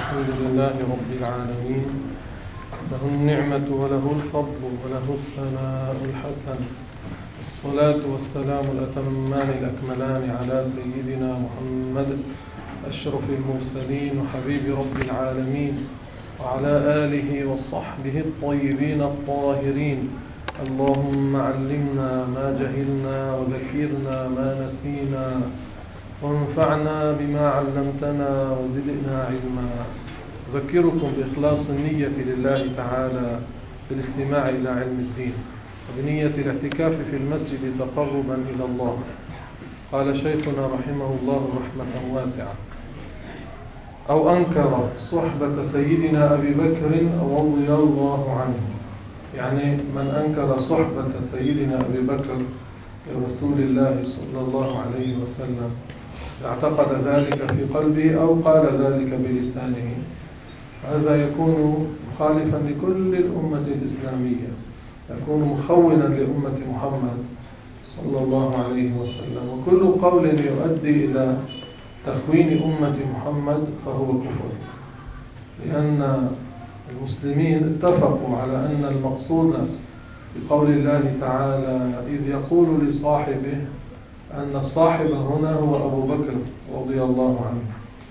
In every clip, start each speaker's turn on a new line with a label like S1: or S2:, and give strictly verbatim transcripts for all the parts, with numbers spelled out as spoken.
S1: الحمد لله رب العالمين، له النعمة وله الفضل وله الثناء الحسن، والصلاة والسلام الأتمان الأكملان على سيدنا محمد أشرف المرسلين وحبيب رب العالمين، وعلى آله وصحبه الطيبين الطاهرين. اللهم علمنا ما جهلنا وذكرنا ما نسينا وانفعنا بما علمتنا وزدنا علما. أذكركم بإخلاص النية لله تعالى بالاستماع إلى علم الدين، وبنية الاعتكاف في المسجد تقربا إلى الله. قال شيخنا رحمه الله رحمة واسعة: أو أنكر صحبة سيدنا أبي بكر رضي الله عنه. يعني من أنكر صحبة سيدنا أبي بكر لرسول الله صلى الله عليه وسلم، اعتقد ذلك في قلبه أو قال ذلك بلسانه، هذا يكون مخالفا لكل الأمة الإسلامية، يكون مخونا لأمة محمد صلى الله عليه وسلم. وكل قول يؤدي إلى تخوين أمة محمد فهو كفر، لأن المسلمين اتفقوا على أن المقصود بقول الله تعالى إذ يقول لصاحبه أن الصاحب هنا هو أبو بكر رضي الله عنه.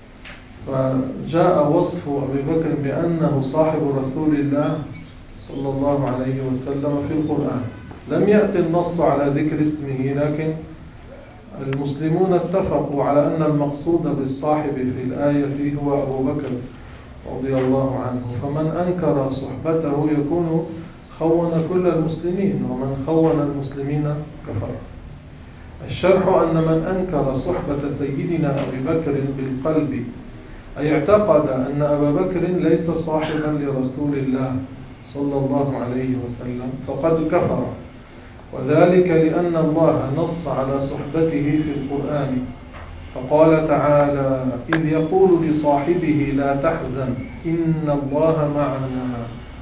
S1: فجاء وصف أبي بكر بأنه صاحب رسول الله صلى الله عليه وسلم في القرآن. لم يأتي النص على ذكر اسمه، لكن المسلمون اتفقوا على أن المقصود بالصاحب في الآية هو أبو بكر رضي الله عنه. فمن أنكر صحبته يكون خون كل المسلمين، ومن خون المسلمين كفر. الشرح أن من أنكر صحبة سيدنا أبي بكر بالقلب، أي اعتقد أن أبا بكر ليس صاحبا لرسول الله صلى الله عليه وسلم، فقد كفر. وذلك لأن الله نص على صحبته في القرآن، فقال تعالى إذ يقول لصاحبه لا تحزن إن الله معنا.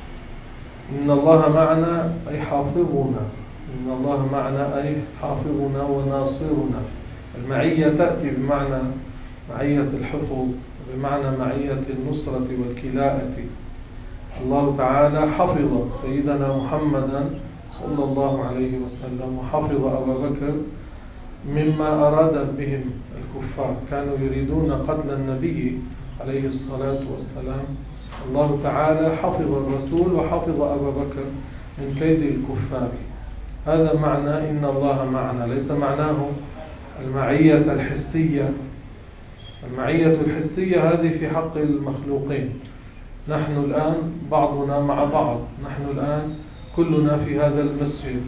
S1: إن الله معنا أي حافظنا، إن الله معنا أي حافظنا وناصرنا. المعية تأتي بمعنى معية الحفظ، بمعنى معية النصرة والكلاءة. الله تعالى حفظ سيدنا محمدا صلى الله عليه وسلم، وحفظ أبا بكر مما أراد بهم الكفار، كانوا يريدون قتل النبي عليه الصلاة والسلام. الله تعالى حفظ الرسول وحفظ أبا بكر من كيد الكفار. هذا معنى إن الله معنا، ليس معناه المعية الحسية. المعية الحسية هذه في حق المخلوقين. نحن الآن بعضنا مع بعض، نحن الآن كلنا في هذا المسجد،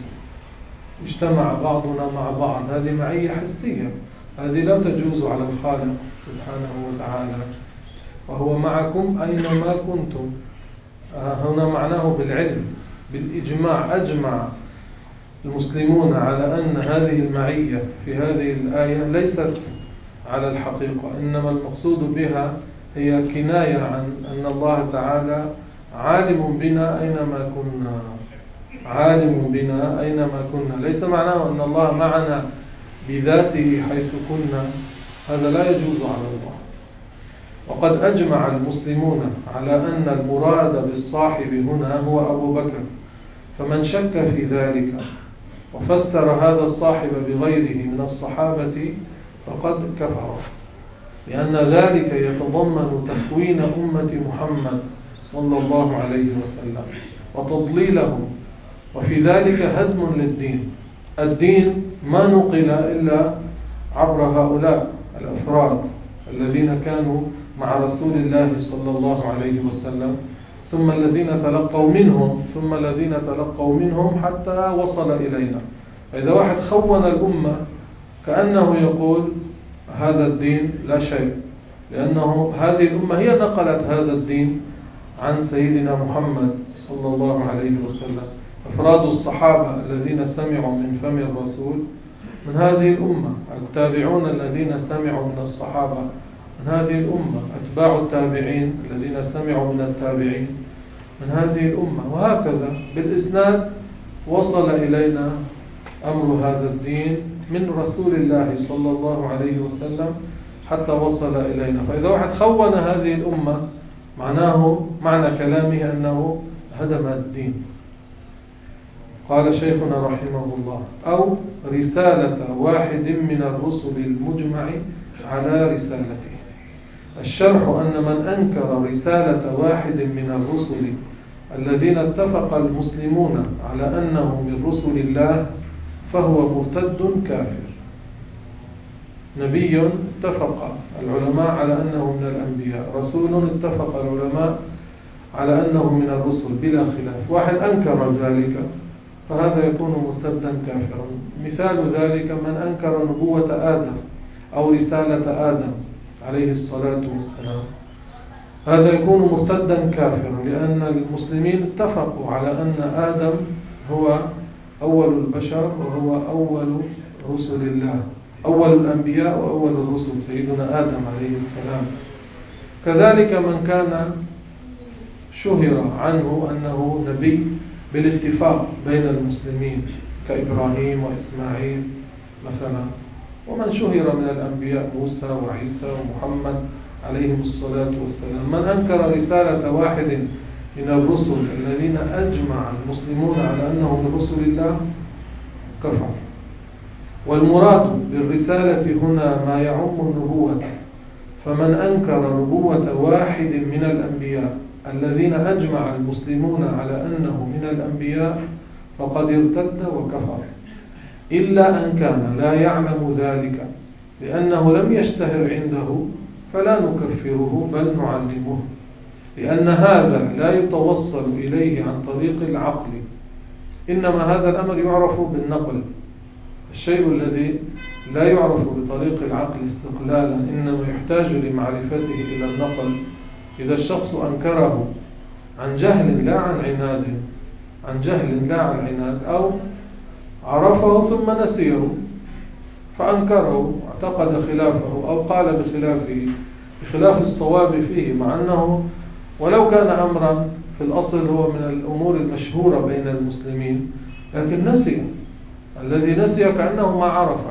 S1: اجتمع بعضنا مع بعض، هذه معية حسية، هذه لا تجوز على الخالق سبحانه وتعالى. وهو معكم أينما كنتم، هنا معناه بالعلم بالإجماع. أجمع المسلمون على أن هذه المعية في هذه الآية ليست على الحقيقة، إنما المقصود بها هي كناية عن أن الله تعالى عالم بنا أينما كنا، عالم بنا أينما كنا. ليس معناه أن الله معنا بذاته حيث كنا، هذا لا يجوز على الله. وقد أجمع المسلمون على أن المراد بالصاحب هنا هو أبو بكر، فمن شك في ذلك وفسر هذا الصاحب بغيره من الصحابة فقد كفر، لأن ذلك يتضمن تخوين أمة محمد صلى الله عليه وسلم وتضليلهم، وفي ذلك هدم للدين. الدين ما نقل إلا عبر هؤلاء الأفراد الذين كانوا مع رسول الله صلى الله عليه وسلم، ثم الذين تلقوا منهم، ثم الذين تلقوا منهم حتى وصل إلينا. فإذا واحد خون الأمة كأنه يقول هذا الدين لا شيء، لأنه هذه الأمة هي نقلت هذا الدين عن سيدنا محمد صلى الله عليه وسلم. أفراد الصحابة الذين سمعوا من فم الرسول من هذه الأمة، التابعون الذين سمعوا من الصحابة من هذه الأمة، أتباع التابعين الذين سمعوا من التابعين من هذه الأمة، وهكذا بالإسناد وصل إلينا أمر هذا الدين من رسول الله صلى الله عليه وسلم حتى وصل إلينا. فإذا واحد خون هذه الأمة معناه معنى كلامه أنه هدم الدين. قال شيخنا رحمه الله: أو رسالة واحد من الرسل المجمع على رسالته. الشرح أن من أنكر رسالة واحد من الرسل الذين اتفق المسلمون على أنه من رسل الله فهو مرتد كافر. نبي اتفق العلماء على أنه من الأنبياء، رسول اتفق العلماء على أنه من الرسل بلا خلاف، واحد أنكر ذلك فهذا يكون مرتدا كافرا. مثال ذلك من أنكر نبوة آدم أو رسالة آدم عليه الصلاة والسلام، هذا يكون مرتدا كافرا، لأن المسلمين اتفقوا على أن آدم هو أول البشر وهو أول رسل الله، أول الأنبياء وأول الرسل سيدنا آدم عليه السلام. كذلك من كان شهر عنه أنه نبي بالاتفاق بين المسلمين كإبراهيم وإسماعيل مثلا، ومن شهر من الأنبياء موسى وعيسى ومحمد عليهم الصلاة والسلام. من أنكر رسالة واحد من الرسل الذين أجمع المسلمون على أنه من رسل الله كفر. والمراد بالرسالة هنا ما يعم النبوة، فمن أنكر نبوة واحد من الأنبياء الذين أجمع المسلمون على أنه من الأنبياء فقد ارتد وكفر، إلا أن كان لا يعلم ذلك لأنه لم يشتهر عنده فلا نكفره بل نعلمه، لأن هذا لا يتوصل إليه عن طريق العقل، إنما هذا الأمر يعرف بالنقل. الشيء الذي لا يعرف بطريق العقل استقلالا إنما يحتاج لمعرفته إلى النقل. إذا الشخص أنكره عن جهل لا عن عناد، عن جهل لا عن عناد، أو عرفه ثم نسيه فأنكره اعتقد خلافه أو قال بخلافه بخلاف الصواب فيه، مع أنه ولو كان أمرا في الأصل هو من الأمور المشهورة بين المسلمين، لكن نسي. الذي نسي كأنه ما عرف.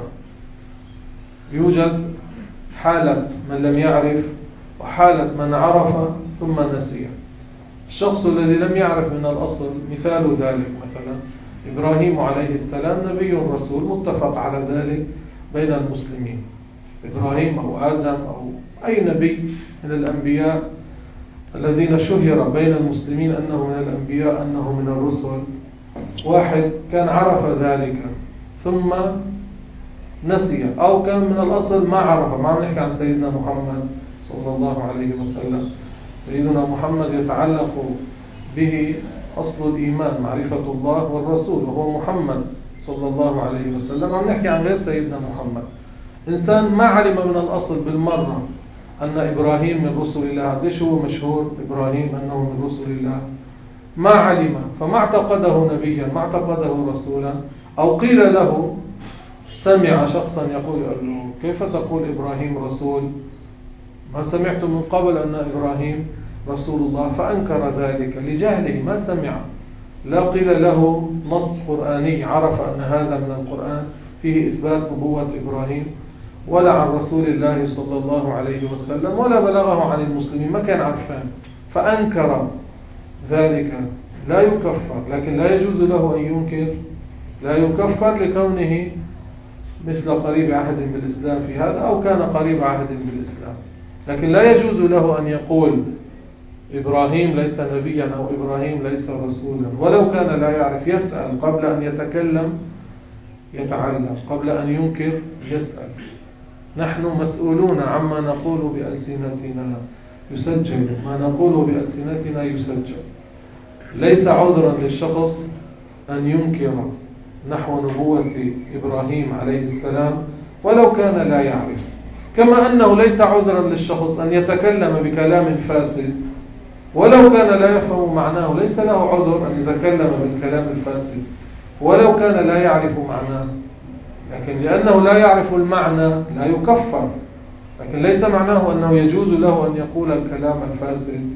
S1: يوجد حالة من لم يعرف وحالة من عرف ثم نسي. الشخص الذي لم يعرف من الأصل مثال ذلك مثلا إبراهيم عليه السلام نبي رسول متفق على ذلك بين المسلمين. إبراهيم أو آدم أو أي نبي من الأنبياء الذين شهر بين المسلمين أنه من الأنبياء أنه من الرسل، واحد كان عرف ذلك ثم نسي، أو كان من الأصل ما عرف. ما نحكي عن سيدنا محمد صلى الله عليه وسلم. سيدنا محمد يتعلق به أصل الإيمان معرفة الله والرسول، وهو محمد صلى الله عليه وسلم. عم نحكي عن غير سيدنا محمد، إنسان ما علم من الأصل بالمرة أن إبراهيم من رسل الله. ليش هو مشهور إبراهيم أنه من رسل الله؟ ما علم، فما اعتقده نبيا، ما اعتقده رسولا. أو قيل له، سمع شخصا يقول له كيف تقول إبراهيم رسول؟ ما سمعت من قبل أن إبراهيم رسول الله، فأنكر ذلك لجهله، ما سمع. لا قيل له نص قرآني عرف أن هذا من القرآن فيه إثبات نبوة إبراهيم، ولا عن رسول الله صلى الله عليه وسلم، ولا بلغه عن المسلمين، ما كان عرفان، فأنكر ذلك. لا يكفر، لكن لا يجوز له أن ينكر. لا يكفر لكونه مثل قريب عهد بالإسلام في هذا، أو كان قريب عهد بالإسلام، لكن لا يجوز له أن يقول إبراهيم ليس نبيا أو إبراهيم ليس رسولا، ولو كان لا يعرف. يسأل قبل أن يتكلم، يتعلم قبل أن ينكر، يسأل. نحن مسؤولون عما نقول بألسنتنا، يسجل ما نقول بألسنتنا يسجل. ليس عذرا للشخص أن ينكر نحو نبوة إبراهيم عليه السلام ولو كان لا يعرف، كما أنه ليس عذرا للشخص أن يتكلم بكلام فاسد ولو كان لا يفهم معناه. ليس له عذر أن يتكلم بالكلام الفاسد ولو كان لا يعرف معناه، لكن لأنه لا يعرف المعنى لا يكفر، لكن ليس معناه أنه يجوز له أن يقول الكلام الفاسد.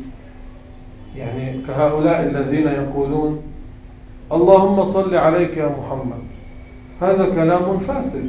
S1: يعني كهؤلاء الذين يقولون اللهم صل عليك يا محمد، هذا كلام فاسد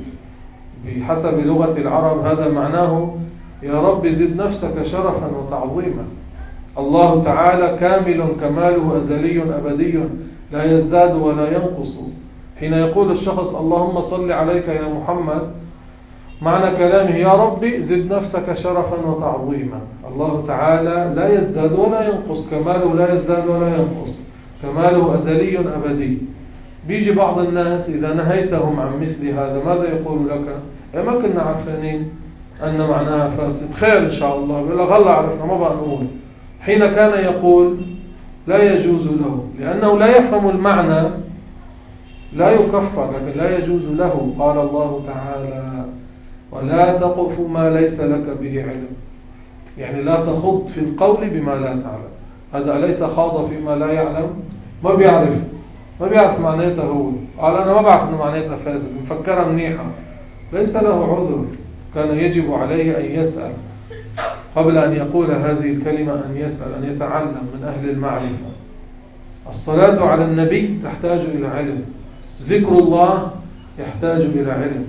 S1: بحسب لغة العرب. هذا معناه يا رب زد نفسك شرفا وتعظيما. الله تعالى كامل كماله أزلي أبدي لا يزداد ولا ينقص. حين يقول الشخص اللهم صل عليك يا محمد، معنى كلامه يا ربي زد نفسك شرفا وتعظيما. الله تعالى لا يزداد ولا ينقص، كماله لا يزداد ولا ينقص، كماله أزلي أبدي. بيجي بعض الناس إذا نهيتهم عن مثل هذا ماذا يقول لك؟ يا ما كنا عارفين أن معناها فاسد، خير إن شاء الله، بيقول لك الله عرفنا ما بقى نقول. حين كان يقول لا يجوز له لأنه لا يفهم المعنى لا يكفر، لكن لا يجوز له. قال الله تعالى ولا تقف ما ليس لك به علم، يعني لا تخض في القول بما لا تعلم. هذا أليس خاض فيما لا يعلم؟ ما بيعرف ما بيعرف معناته. هو قال أنا ما بعرف أنه معناته فاسد، مفكرة منيحة، ليس له عذر. كان يجب عليه أن يسأل قبل أن يقول هذه الكلمة، أن يسأل، أن يتعلم من أهل المعرفة. الصلاة على النبي تحتاج إلى علم، ذكر الله يحتاج إلى علم.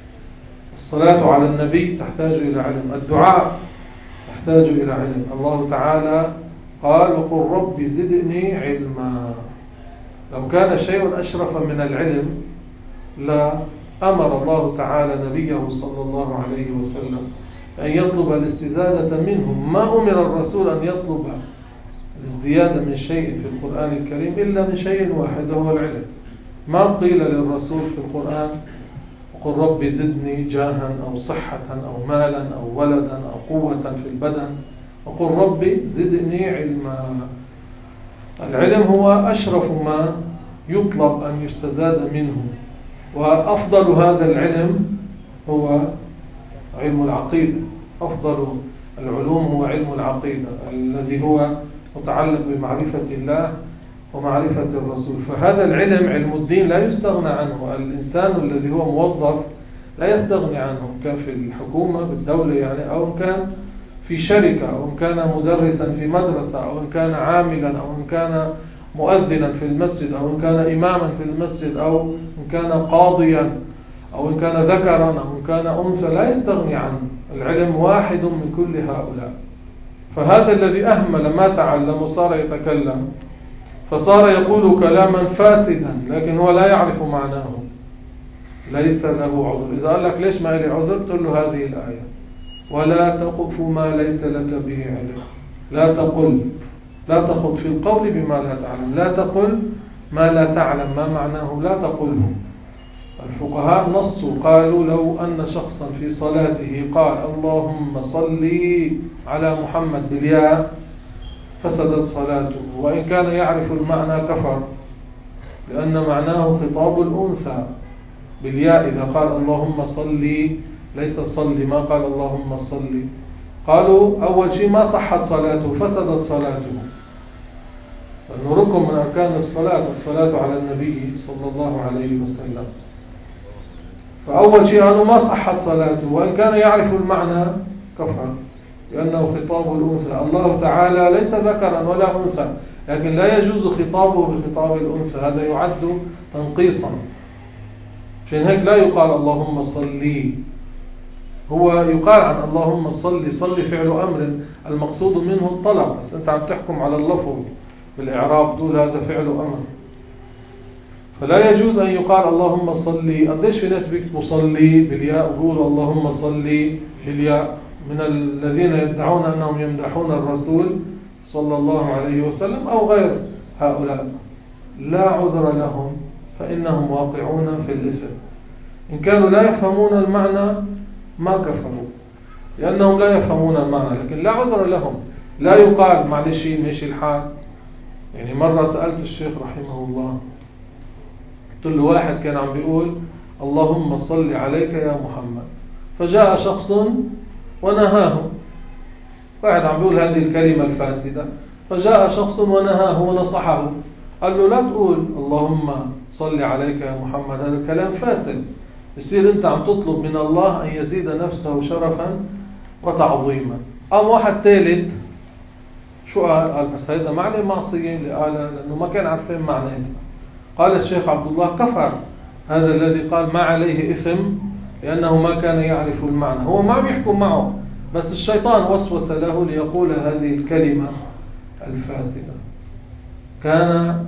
S1: الصلاة على النبي تحتاج إلى علم، الدعاء يحتاج إلى علم. الله تعالى قال وقل رب زدني علما. لو كان شيء أشرف من العلم لا أمر الله تعالى نبيه صلى الله عليه وسلم أن يطلب الاستزادة منهم. ما أمر الرسول أن يطلب الازدياد من شيء في القرآن الكريم إلا من شيء واحد وهو العلم. ما قيل للرسول في القرآن وقل رب زدني جاها أو صحة أو مالا أو ولدا أو قوة في البدن، وقل رب زدني علما. العلم هو أشرف ما يطلب أن يستزاد منه، وأفضل هذا العلم هو علم العقيدة. أفضل العلوم هو علم العقيدة الذي هو متعلق بمعرفة الله ومعرفة الرسول. فهذا العلم علم الدين لا يستغنى عنه. الإنسان الذي هو موظف لا يستغني عنه، كان في الحكومة بالدولة يعني، أو إن كان في شركة، أو إن كان مدرسا في مدرسة، أو إن كان عاملا، أو إن كان مؤذنا في المسجد، أو إن كان إماما في المسجد، أو إن كان قاضيا، أو إن كان ذكرا، أو إن كان أنثى، لا يستغني عنه. العلم واحد من كل هؤلاء. فهذا الذي أهمل ما تعلم وصار يتكلم، فصار يقول كلاما فاسدا لكن هو لا يعرف معناه، ليس له عذر. إذا قال لك ليش ما لي عذر؟ تقول له هذه الآية ولا تقف ما ليس لك به علم. لا تقل، لا تخض في القول بما لا تعلم. لا تقل ما لا تعلم، ما معناه لا تقله. الفقهاء نصوا قالوا لو أن شخصا في صلاته قال اللهم صلي على محمد بالياء فسدت صلاته، وإن كان يعرف المعنى كفر، لأن معناه خطاب الأنثى بالياء. إذا قال اللهم صلي ليس صلي، ما قال اللهم صلي. قالوا أول شيء ما صحت صلاته، فسدت صلاته، لأنه ركن من أركان الصلاة، الصلاة على النبي صلى الله عليه وسلم. فأول شيء قالوا ما صحت صلاته، وإن كان يعرف المعنى كفر، لأنه خطاب الأنثى. الله تعالى ليس ذكرا ولا أنثى، لكن لا يجوز خطابه بخطاب الأنثى، هذا يعد تنقيصا. عشان هيك لا يقال اللهم صلي، هو يقال عن اللهم صلي. صلي فعل أمر المقصود منه الطلب، بس أنت عم تحكم على اللفظ بالإعراب تقول هذا فعل أمر. فلا يجوز أن يقال اللهم صلي. قديش في ناس بيكتبوا صلي بالياء ويقولوا اللهم صلي بالياء، من الذين يدعون أنهم يمدحون الرسول صلى الله عليه وسلم أو غير هؤلاء. لا عذر لهم، فإنهم واقعون في الإثم. إن كانوا لا يفهمون المعنى ما كفروا، لأنهم لا يفهمون المعنى، لكن لا عذر لهم. لا يقال معلش ماشي الحال. يعني مرة سألت الشيخ رحمه الله، قلت له واحد كان عم بيقول اللهم صل عليك يا محمد، فجاء شخص ونهاه. واحد عم بيقول هذه الكلمة الفاسدة، فجاء شخص ونهاه ونصحه، قال له لا تقول اللهم صل عليك يا محمد، هذا الكلام فاسد. يصير أنت عم تطلب من الله أن يزيد نفسه شرفا وتعظيما. أم واحد ثالث شو قال؟ قال بس هذا معنى معصية اللي قالها، لأنه ما كان عارفين معناته. قال الشيخ عبد الله كفر هذا الذي قال ما عليه إثم، لأنه ما كان يعرف المعنى. هو ما عم يحكم معه، بس الشيطان وسوس له ليقول هذه الكلمة الفاسدة. كان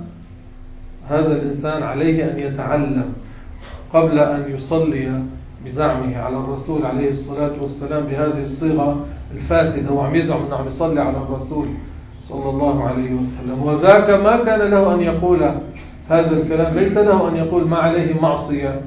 S1: هذا الإنسان عليه أن يتعلم قبل أن يصلي بزعمه على الرسول عليه الصلاة والسلام بهذه الصيغة الفاسدة. هو عم يزعم أنه عم يصلي على الرسول صلى الله عليه وسلم، وذاك ما كان له أن يقول هذا الكلام. ليس له أن يقول ما عليه معصية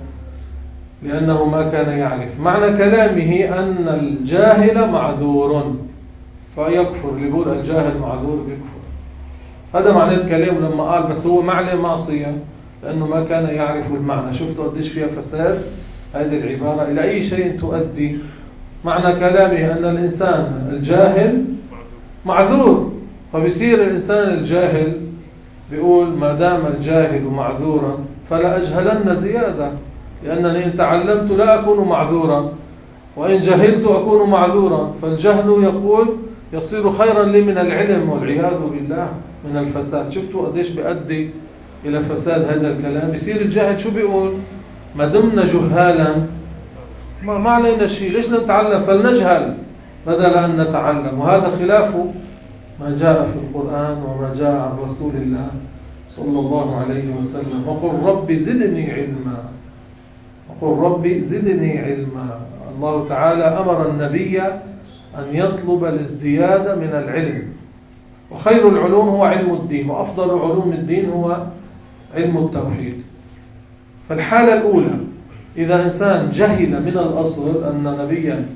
S1: لأنه ما كان يعرف. معنى كلامه أن الجاهل معذور فيكفر. اللي يقول الجاهل معذور بيكفر. هذا معنى كلامه لما قال بس هو ما عليه معصية لأنه ما كان يعرف المعنى. شفتوا قديش فيها فساد هذه العبارة إلى أي شيء تؤدي. معنى كلامه أن الإنسان الجاهل معذور، فبيصير الإنسان الجاهل بيقول ما دام الجاهل معذورا فلا أجهلن زيادة، لأنني إن تعلمت لا أكون معذورا وإن جهلت أكون معذورا. فالجهل يقول يصير خيرا لي من العلم والعياذ بالله من الفساد. شفتوا قديش بيؤدي إلى فساد هذا الكلام. يصير الجاهل شو بيقول؟ ما دمنا جهالا ما, ما علينا شيء، ليش نتعلم؟ فلنجهل بدل أن نتعلم. وهذا خلاف ما جاء في القرآن وما جاء عن رسول الله صلى الله عليه وسلم. وقل رب زدني علما، وقل رب زدني علما. الله تعالى أمر النبي أن يطلب الازدياد من العلم، وخير العلوم هو علم الدين، وأفضل علوم الدين هو علم التوحيد. فالحالة الأولى إذا إنسان جهل من الأصل أن نبيا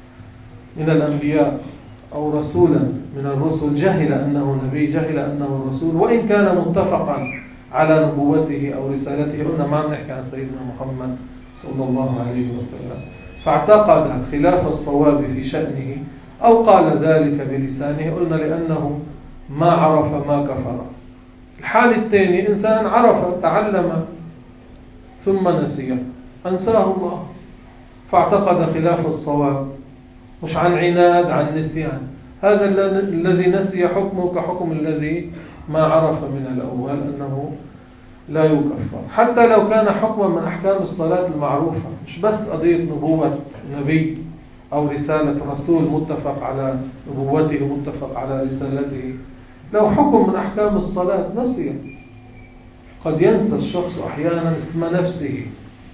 S1: من الأنبياء أو رسولا من الرسل جهل أنه نبي، جهل أنه رسول، وإن كان متفقا على نبوته أو رسالته. هنا ما نحكي عن سيدنا محمد صلى الله عليه وسلم. فاعتقد خلاف الصواب في شأنه أو قال ذلك بلسانه، قلنا لأنه ما عرف ما كفر. الحال الثاني إنسان عرف تعلم ثم نسي، أنساه الله فاعتقد خلاف الصواب، مش عن عناد، عن نسيان. هذا الذي نسي حكمه كحكم الذي ما عرف من الأول أنه لا يكفر، حتى لو كان حكما من أحكام الصلاة المعروفة. مش بس قضية نبوة نبي أو رسالة رسول متفق على نبوته متفق على رسالته. لو حكم من أحكام الصلاة نسي، قد ينسى الشخص أحيانا اسم نفسه.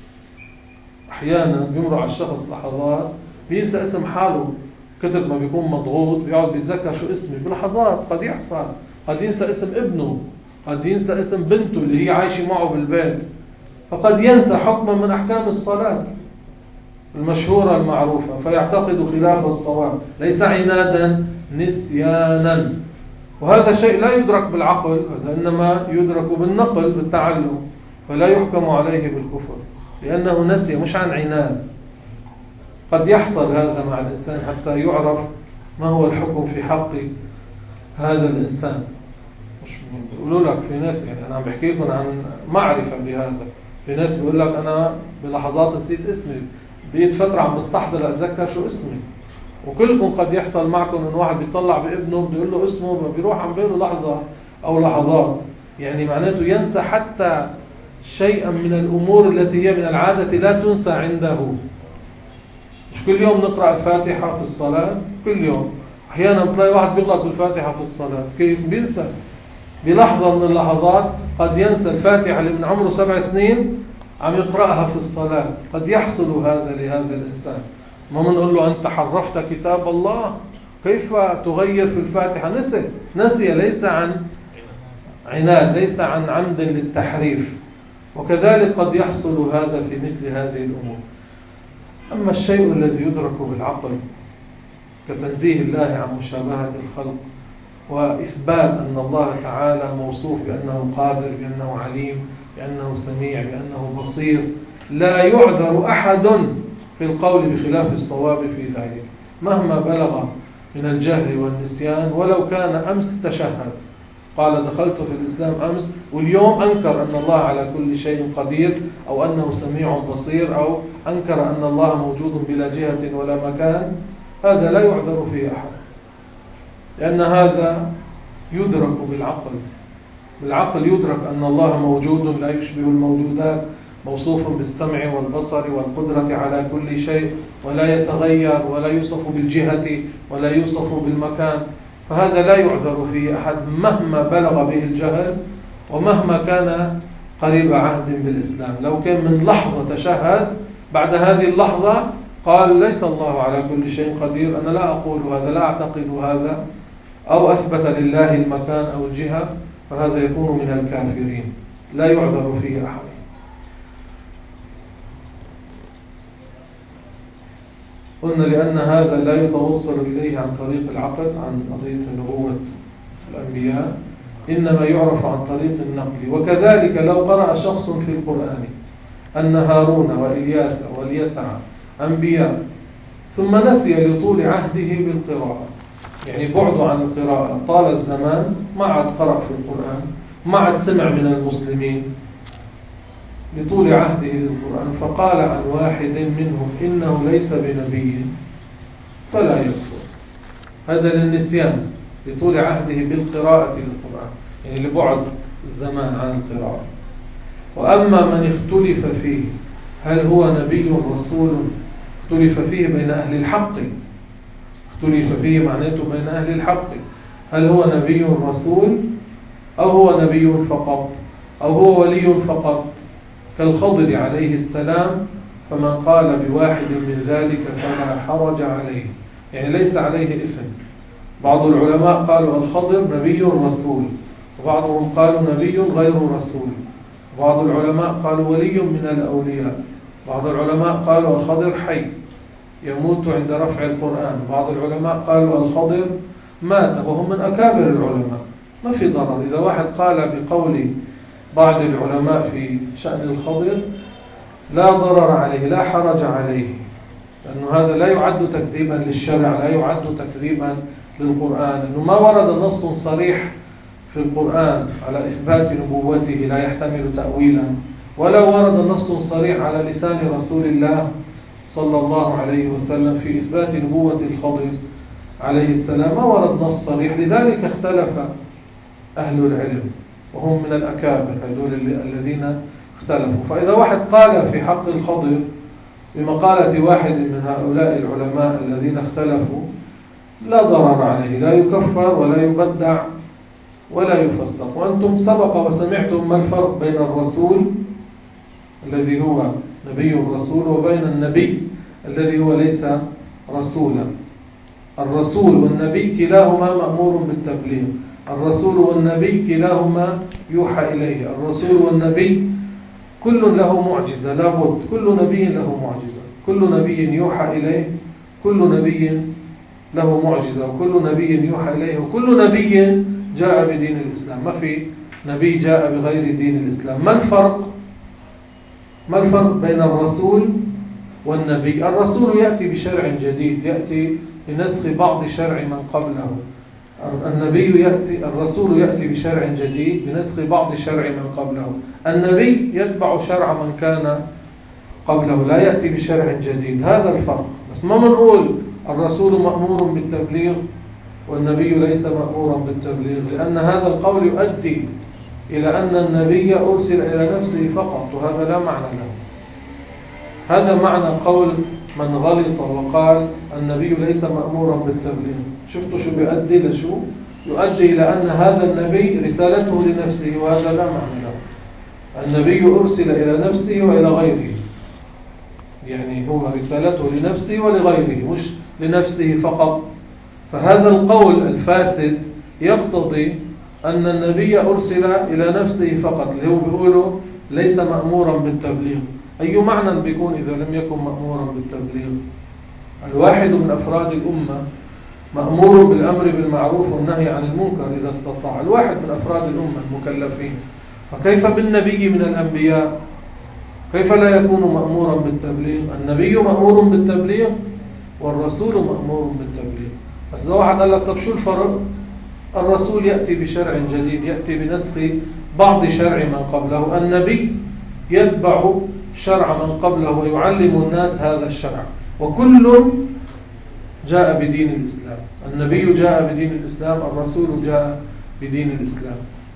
S1: أحيانا بيمر على الشخص لحظات بينسى اسم حاله، كتر ما بيكون مضغوط بيقعد بيتذكر شو اسمي بلحظات. قد يحصل، قد ينسى اسم ابنه، قد ينسى اسم بنته اللي هي عايشة معه بالبيت، فقد ينسى حكما من أحكام الصلاة المشهورة المعروفة فيعتقد خلاف الصواب، ليس عنادا، نسيانا. وهذا شيء لا يدرك بالعقل، إنما يدرك بالنقل بالتعلم، فلا يحكم عليه بالكفر لأنه نسي مش عن عناد. قد يحصل هذا مع الإنسان حتى يعرف ما هو الحكم في حق هذا الإنسان. مش بيقولوا لك في ناس، يعني أنا عم بحكي لكم عن معرفة بهذا. في ناس بيقول لك أنا بلحظات نسيت اسمي، بقيت فترة عم بستحضر أتذكر شو اسمي. وكلكم قد يحصل معكم إن واحد بيطلع بابنه بده يقول له اسمه، بيروح عم بيقول له لحظة أو لحظات، يعني معناته ينسى حتى شيئا من الأمور التي هي من العادة لا تنسى عنده. مش كل يوم نقرأ الفاتحة في الصلاة؟ كل يوم. أحيانا بتلاقي واحد بيغلط بالفاتحة في الصلاة، كيف بينسى؟ بلحظة من اللحظات قد ينسى الفاتحة اللي من عمره سبع سنين عم يقرأها في الصلاة. قد يحصل هذا لهذا الإنسان. ما بنقول له أنت حرفت كتاب الله، كيف تغير في الفاتحة؟ نسي، نسي، ليس عن عناد، ليس عن عمد للتحريف. وكذلك قد يحصل هذا في مثل هذه الأمور. أما الشيء الذي يدرك بالعقل كتنزيه الله عن مشابهة الخلق، وإثبات أن الله تعالى موصوف بأنه قادر، بأنه عليم، بأنه سميع، بأنه بصير، لا يعذر أحد في القول بخلاف الصواب في ذلك مهما بلغ من الجهل والنسيان. ولو كان أمس تشهد قال دخلت في الإسلام أمس، واليوم أنكر أن الله على كل شيء قدير، أو أنه سميع بصير، أو أنكر أن الله موجود بلا جهة ولا مكان، هذا لا يعذر فيه أحد، لأن هذا يدرك بالعقل. بالعقل يدرك أن الله موجود لا يشبه الموجودات، موصوف بالسمع والبصر والقدرة على كل شيء، ولا يتغير، ولا يوصف بالجهة، ولا يوصف بالمكان. فهذا لا يعذر فيه أحد مهما بلغ به الجهل ومهما كان قريب عهد بالإسلام. لو كان من لحظة تشهد، بعد هذه اللحظة قال ليس الله على كل شيء قدير، أنا لا أقول هذا، لا أعتقد هذا، أو أثبت لله المكان أو الجهة، فهذا يكون من الكافرين، لا يعذر فيه أحد. قلنا لأن هذا لا يتوصل إليه عن طريق العقل، عن قضية نبوة الأنبياء، إنما يعرف عن طريق النقل. وكذلك لو قرأ شخص في القرآن أن هارون وإلياس واليسع أنبياء ثم نسي لطول عهده بالقراءة، يعني بعد عن القراءة، طال الزمان، ما عاد قرأ في القرآن، ما عاد سمع من المسلمين لطول عهده للقرآن، فقال عن واحد منهم إنه ليس بنبي، فلا يكفر. هذا للنسيان، لطول عهده بالقراءة للقرآن، يعني لبعد الزمان عن القراءة. وأما من اختلف فيه هل هو نبي رسول، اختلف فيه بين أهل الحق، اختلف فيه معناته بين أهل الحق، هل هو نبي رسول أو هو نبي فقط أو هو ولي فقط، كالخضر عليه السلام، فمن قال بواحد من ذلك فلا حرج عليه، يعني ليس عليه إثم. بعض العلماء قالوا الخضر نبي رسول، وبعضهم قالوا نبي غير رسول، بعض العلماء قالوا ولي من الأولياء، بعض العلماء قالوا الخضر حي يموت عند رفع القرآن، بعض العلماء قالوا الخضر مات وهم من أكابر العلماء، ما في ضرر. إذا واحد قال بقول بعض العلماء في شأن الخضر لا ضرر عليه، لا حرج عليه، لأنه هذا لا يعد تكذيبا للشرع، لا يعد تكذيبا للقرآن، إنه ما ورد نص صريح في القرآن على إثبات نبوته لا يحتمل تأويلا، ولا ورد نص صريح على لسان رسول الله صلى الله عليه وسلم في إثبات نبوة الخضر عليه السلام، ما ورد نص صريح. لذلك اختلف أهل العلم وهم من الأكابر هذول الذين اختلفوا. فإذا واحد قال في حق الخضر بمقالة واحد من هؤلاء العلماء الذين اختلفوا لا ضرر عليه، لا يكفر ولا يبدع ولا يفسق. وأنتم سبق وسمعتم ما الفرق بين الرسول الذي هو نبي الرسول وبين النبي الذي هو ليس رسولا. الرسول والنبي كلاهما مأمور بالتبليغ، الرسول والنبي كلاهما يوحى إليه، الرسول والنبي كل له معجزة، لابد كل نبي له معجزة، كل نبي يوحى إليه، كل نبي له معجزة، وكل نبي يوحى إليه، وكل نبي جاء بدين الإسلام، ما في نبي جاء بغير دين الإسلام. ما الفرق؟ ما الفرق بين الرسول والنبي؟ الرسول يأتي بشرع جديد، يأتي لنسخ بعض شرع من قبله. النبي يأتي الرسول يأتي بشرع جديد بنسخ بعض شرع من قبله. النبي يتبع شرع من كان قبله، لا يأتي بشرع جديد. هذا الفرق. بس ما بنقول الرسول مأمور بالتبليغ والنبي ليس مأمورا بالتبليغ، لأن هذا القول يؤدي إلى أن النبي أرسل إلى نفسه فقط، وهذا لا معنى له. هذا معنى قول من غلط وقال النبي ليس مأمورا بالتبليغ. شفتوا شو بيؤدي لشو؟ يؤدي إلى أن هذا النبي رسالته لنفسه، وهذا لا معنى له. النبي أرسل إلى نفسه وإلى غيره، يعني هو رسالته لنفسه ولغيره، مش لنفسه فقط. فهذا القول الفاسد يقتضي أن النبي أرسل إلى نفسه فقط، اللي هو بيقوله ليس مأمورا بالتبليغ. أي معنى بيكون إذا لم يكن مأمورا بالتبليغ؟ الواحد من أفراد الأمة مأمور بالأمر بالمعروف والنهي عن المنكر إذا استطاع، الواحد من أفراد الأمة المكلفين، فكيف بالنبي من الأنبياء؟ كيف لا يكون مأمورا بالتبليغ؟ النبي مأمور بالتبليغ والرسول مأمور بالتبليغ. بس إذا واحد قال لك طب شو الفرق؟ الرسول يأتي بشرع جديد، يأتي بنسخ بعض شرع من قبله، النبي يتبع شرع من قبله ويعلم الناس هذا الشرع، وكل جاء بدين الإسلام. النبي جاء بدين الإسلام، الرسول جاء بدين الإسلام.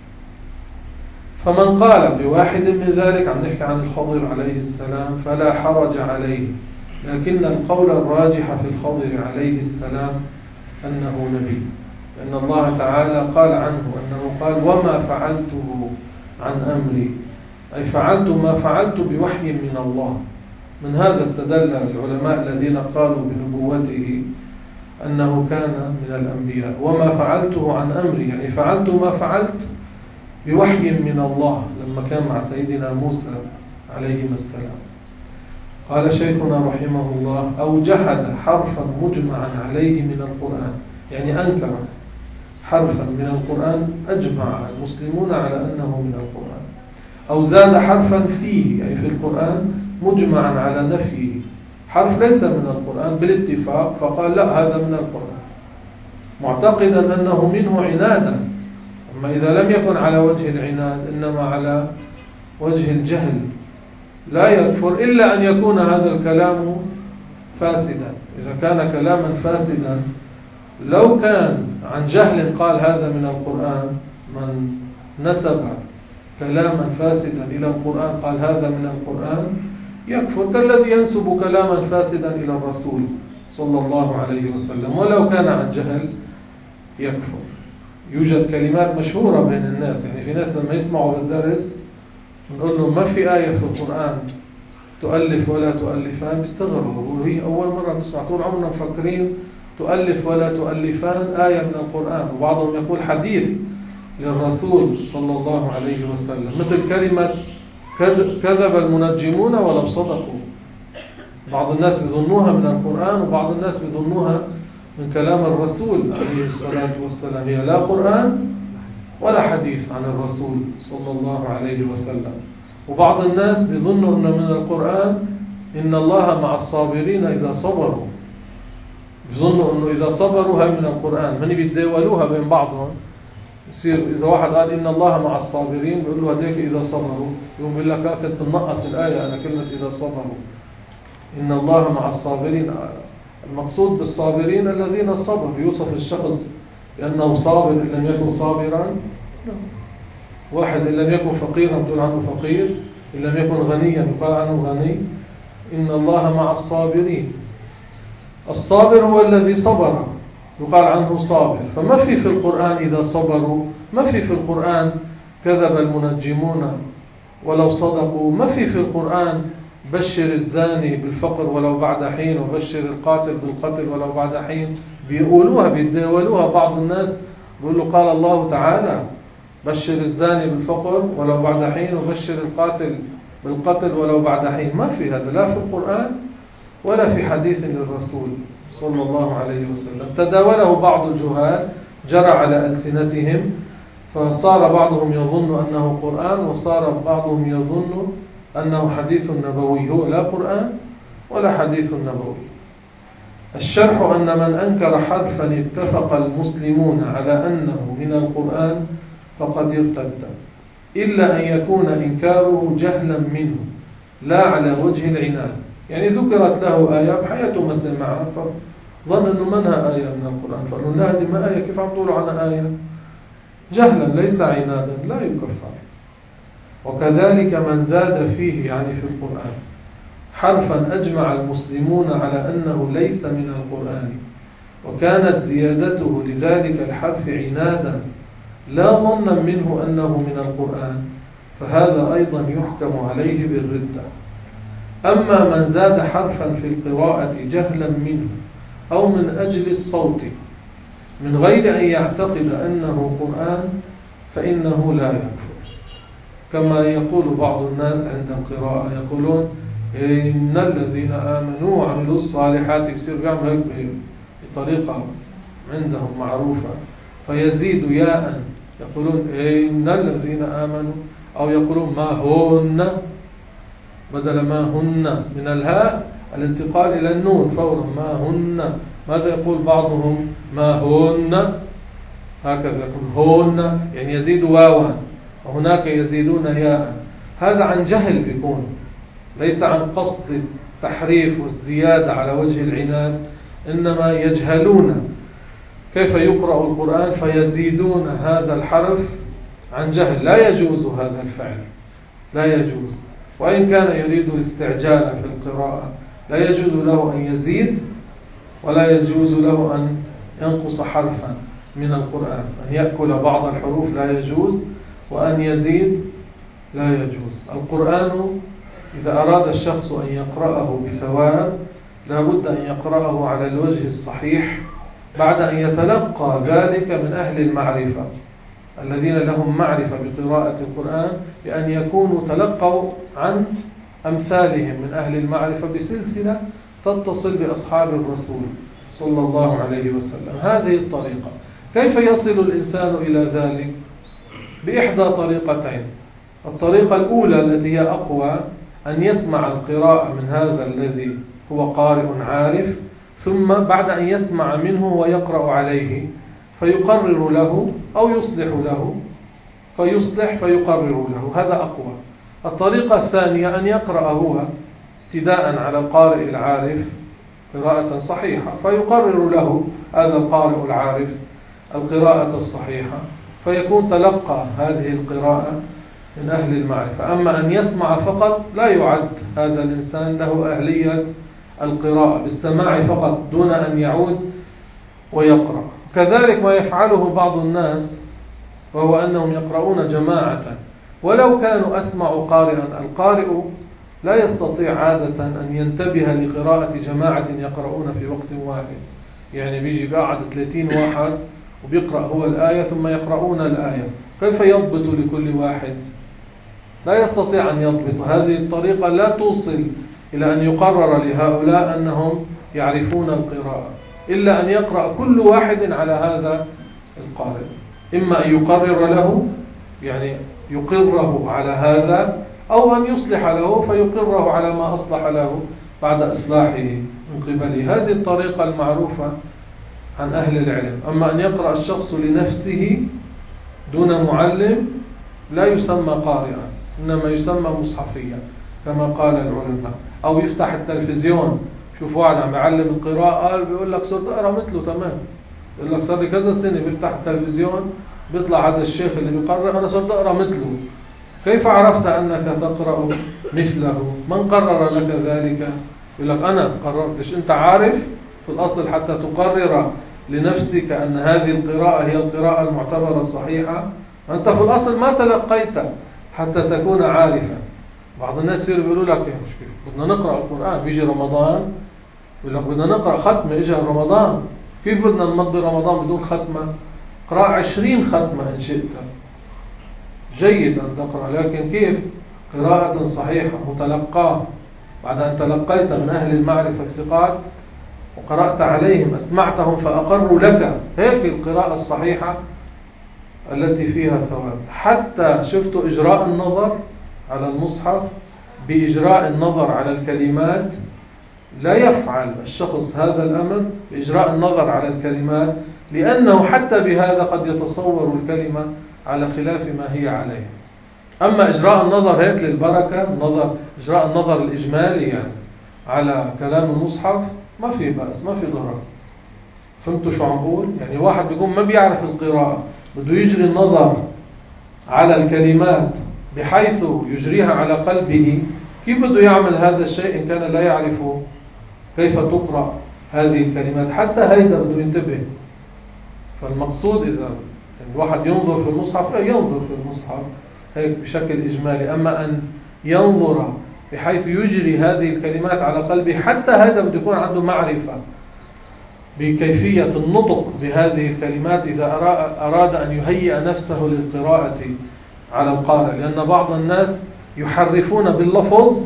S1: فمن قال بواحد من ذلك، عم نحكي عن الخضر عليه السلام، فلا حرج عليه، لكن القول الراجح في الخضر عليه السلام أنه نبي، لأن الله تعالى قال عنه أنه قال وما فعلته عن أمري، أي فعلت ما فعلت بوحي من الله. من هذا استدل العلماء الذين قالوا بنبوته أنه كان من الأنبياء. وما فعلته عن أمري يعني فعلت ما فعلت بوحي من الله لما كان مع سيدنا موسى عليه السلام. قال شيخنا رحمه الله أو جحد حرفا مجمعا عليه من القرآن، يعني أنكر حرفا من القرآن أجمع المسلمون على أنه من القرآن، أو زاد حرفا فيه أي في القرآن مجمعا على نفيه، حرف ليس من القرآن بالاتفاق فقال لا هذا من القرآن، معتقدا أنه منه عنادا. أما إذا لم يكن على وجه العناد إنما على وجه الجهل لا يكفر إلا أن يكون هذا الكلام فاسدا. إذا كان كلاما فاسدا لو كان عن جهل قال هذا من القرآن، من نسب كلاما فاسدا إلى القرآن قال هذا من القرآن يكفر، كالذي ينسب كلاما فاسدا إلى الرسول صلى الله عليه وسلم ولو كان عن جهل يكفر. يوجد كلمات مشهورة بين الناس، يعني في ناس لما يسمعوا بالدرس نقول لهم ما في آية في القرآن تؤلف ولا تؤلفان، بيستغربوا بيقولوا هي أول مرة نسمع، طول عمرنا مفكرين تؤلف ولا تؤلفان آية من القرآن. وبعضهم يقول حديث للرسول صلى الله عليه وسلم، مثل كلمة كذب المنجمون ولو صدقوا. بعض الناس بيظنوها من القرآن وبعض الناس بيظنوها من كلام الرسول عليه الصلاة والسلام، هي لا قرآن ولا حديث عن الرسول صلى الله عليه وسلم. وبعض الناس بيظنوا أن من القرآن إن الله مع الصابرين إذا صبروا، بيظنوا أنه إذا صبروا هاي من القرآن، من بيتداولوها بين بعضهم. يصير إذا واحد قال إن الله مع الصابرين بيقول له هديك إذا صبروا، يقوم بيقول لك كنت تنقص الآية أنا كلمة إذا صبروا. إن الله مع الصابرين، المقصود بالصابرين الذين صبروا، يوصف الشخص لأنه صابر إن لم يكن صابرا. واحد إن لم يكن فقيرا تقول عنه فقير، إن لم يكن غنيا يقال عنه غني. إن الله مع الصابرين، الصابر هو الذي صبر يقال عنه صابر. فما في في القرآن إذا صبروا، ما في في القرآن كذب المنجمون ولو صدقوا، ما في في القرآن بشر الزاني بالفقر ولو بعد حين وبشر القاتل بالقتل ولو بعد حين. بيقولوها بيتداولوها بعض الناس، بيقولوا قال الله تعالى بشر الزاني بالفقر ولو بعد حين وبشر القاتل بالقتل ولو بعد حين. ما في هذا لا في القرآن ولا في حديث للرسول صلى الله عليه وسلم. تداوله بعض الجهال جرى على ألسنتهم، فصار بعضهم يظن أنه قرآن وصار بعضهم يظن أنه حديث نبوي. هو لا قرآن ولا حديث نبوي. الشرح أن من أنكر حرفا اتفق المسلمون على أنه من القرآن فقد ارتد، إلا أن يكون إنكاره جهلا منه لا على وجه العناد. يعني ذكرت له آية بحياته ما سمعها فظن أنه منها آية من القرآن، فقالوا لا هذه ما آية، كيف عم تقولوا عنها آية؟ جهلا ليس عنادا لا يكفر. وكذلك من زاد فيه يعني في القرآن حرفا أجمع المسلمون على أنه ليس من القرآن، وكانت زيادته لذلك الحرف عنادا لا ظنا منه أنه من القرآن، فهذا أيضا يحكم عليه بالردة. أما من زاد حرفا في القراءة جهلا منه أو من أجل الصوت من غير أن يعتقد أنه قرآن فإنه لا يكفر، كما يقول بعض الناس عند القراءة، يقولون إن الذين آمنوا وعملوا الصالحات، يصير بيعملوا هيك بطريقة عندهم معروفة فيزيد ياء، يقولون إن الذين آمنوا، أو يقولون ما هن بدل ما هن من الهاء الانتقال إلى النون فورا، ما هن. ماذا يقول بعضهم؟ ما هن، هكذا يقول هن يعني يزيد واوا، وهناك يزيدون ياء. هذا عن جهل بيكون، ليس عن قصد التحريف والزيادة على وجه العناد، إنما يجهلون كيف يقرأ القرآن فيزيدون هذا الحرف عن جهل. لا يجوز هذا الفعل، لا يجوز. وإن كان يريد الاستعجال في القراءة لا يجوز له أن يزيد ولا يجوز له أن ينقص حرفا، من القرآن. أن يأكل بعض الحروف لا يجوز، وأن يزيد لا يجوز. القرآن إذا أراد الشخص أن يقرأه بثواب لا بد أن يقرأه على الوجه الصحيح بعد أن يتلقى ذلك من أهل المعرفة الذين لهم معرفة بقراءة القرآن، بأن يكونوا تلقوا عن أمثالهم من أهل المعرفة بسلسلة تتصل بأصحاب الرسول صلى الله عليه وسلم. هذه الطريقة. كيف يصل الإنسان إلى ذلك؟ بإحدى طريقتين. الطريقة الأولى التي هي أقوى، أن يسمع القراءة من هذا الذي هو قارئ عارف، ثم بعد أن يسمع منه ويقرأ عليه فيقرر له أو يصلح له، فيصلح فيقرر له. هذا أقوى. الطريقة الثانية أن يقرأ هو ابتداء على القارئ العارف قراءة صحيحة، فيقرر له هذا القارئ العارف القراءة الصحيحة، فيكون تلقى هذه القراءة من أهل المعرفة. أما أن يسمع فقط لا يعد هذا الإنسان له أهلية القراءة بالسماع فقط دون أن يعود ويقرأ. كذلك ما يفعله بعض الناس، وهو أنهم يقرؤون جماعة ولو كانوا أسمعوا قارئا. القارئ لا يستطيع عادة أن ينتبه لقراءة جماعة يقرؤون في وقت واحد، يعني بيجي بقعد ثلاثين واحد وبيقرأ هو الآية ثم يقرؤون الآية، كيف يضبط لكل واحد؟ لا يستطيع أن يضبط. هذه الطريقة لا توصل إلى أن يقرر لهؤلاء أنهم يعرفون القراءة، إلا أن يقرأ كل واحد على هذا القارئ، إما أن يقرر له يعني يقره على هذا، أو أن يصلح له فيقره على ما أصلح له بعد إصلاحه من قبله. هذه الطريقة المعروفة عن أهل العلم. أما أن يقرأ الشخص لنفسه دون معلم لا يسمى قارئا، إنما يسمى مصحفيا كما قال العلماء. أو يفتح التلفزيون، شوف واحد عم يعلم القراءة بيقول لك صرت أقرأ مثله تمام، يقول لك صار لي كذا سنة بيفتح التلفزيون بيطلع هذا الشيخ اللي بيقرأ أنا صرت أقرأ مثله. كيف عرفت أنك تقرأ مثله؟ من قرر لك ذلك؟ يقول لك أنا قررتش. أنت عارف في الأصل حتى تقرر لنفسك أن هذه القراءة هي القراءة المعتبرة الصحيحة؟ أنت في الأصل ما تلقيت حتى تكون عارفا. بعض الناس يقولوا لك بدنا نقرأ القرآن، بيجي رمضان يقول لك بدنا نقرأ ختمة، إجا رمضان كيف بدنا نمضي رمضان بدون ختمة؟ اقرأ عشرين ختمة إن شئت، جيد أن تقرأ، لكن كيف؟ قراءة صحيحة متلقاه بعد أن تلقيت من أهل المعرفة الثقات وقرأت عليهم أسمعتهم فأقروا لك. هيك القراءة الصحيحة التي فيها ثواب. حتى شفت إجراء النظر على المصحف بإجراء النظر على الكلمات، لا يفعل الشخص هذا الأمر بإجراء النظر على الكلمات، لأنه حتى بهذا قد يتصور الكلمة على خلاف ما هي عليه. أما إجراء النظر هيك للبركة، النظر إجراء النظر الإجمالي يعني على كلام المصحف ما في بأس، ما في ضرر. فهمتوا شو عم بقول؟ يعني واحد بيكون ما بيعرف القراءة بده يجري النظر على الكلمات بحيث يجريها على قلبه، كيف بده يعمل هذا الشيء إن كان لا يعرف كيف تقرأ هذه الكلمات؟ حتى هيدا بده ينتبه. فالمقصود إذا الواحد ينظر في المصحف ينظر في المصحف هيك بشكل إجمالي، أما أن ينظر بحيث يجري هذه الكلمات على قلبه، حتى هذا بده يكون عنده معرفة بكيفية النطق بهذه الكلمات إذا أراد أن يهيئ نفسه للقراءة على القارئ. لأن بعض الناس يحرفون باللفظ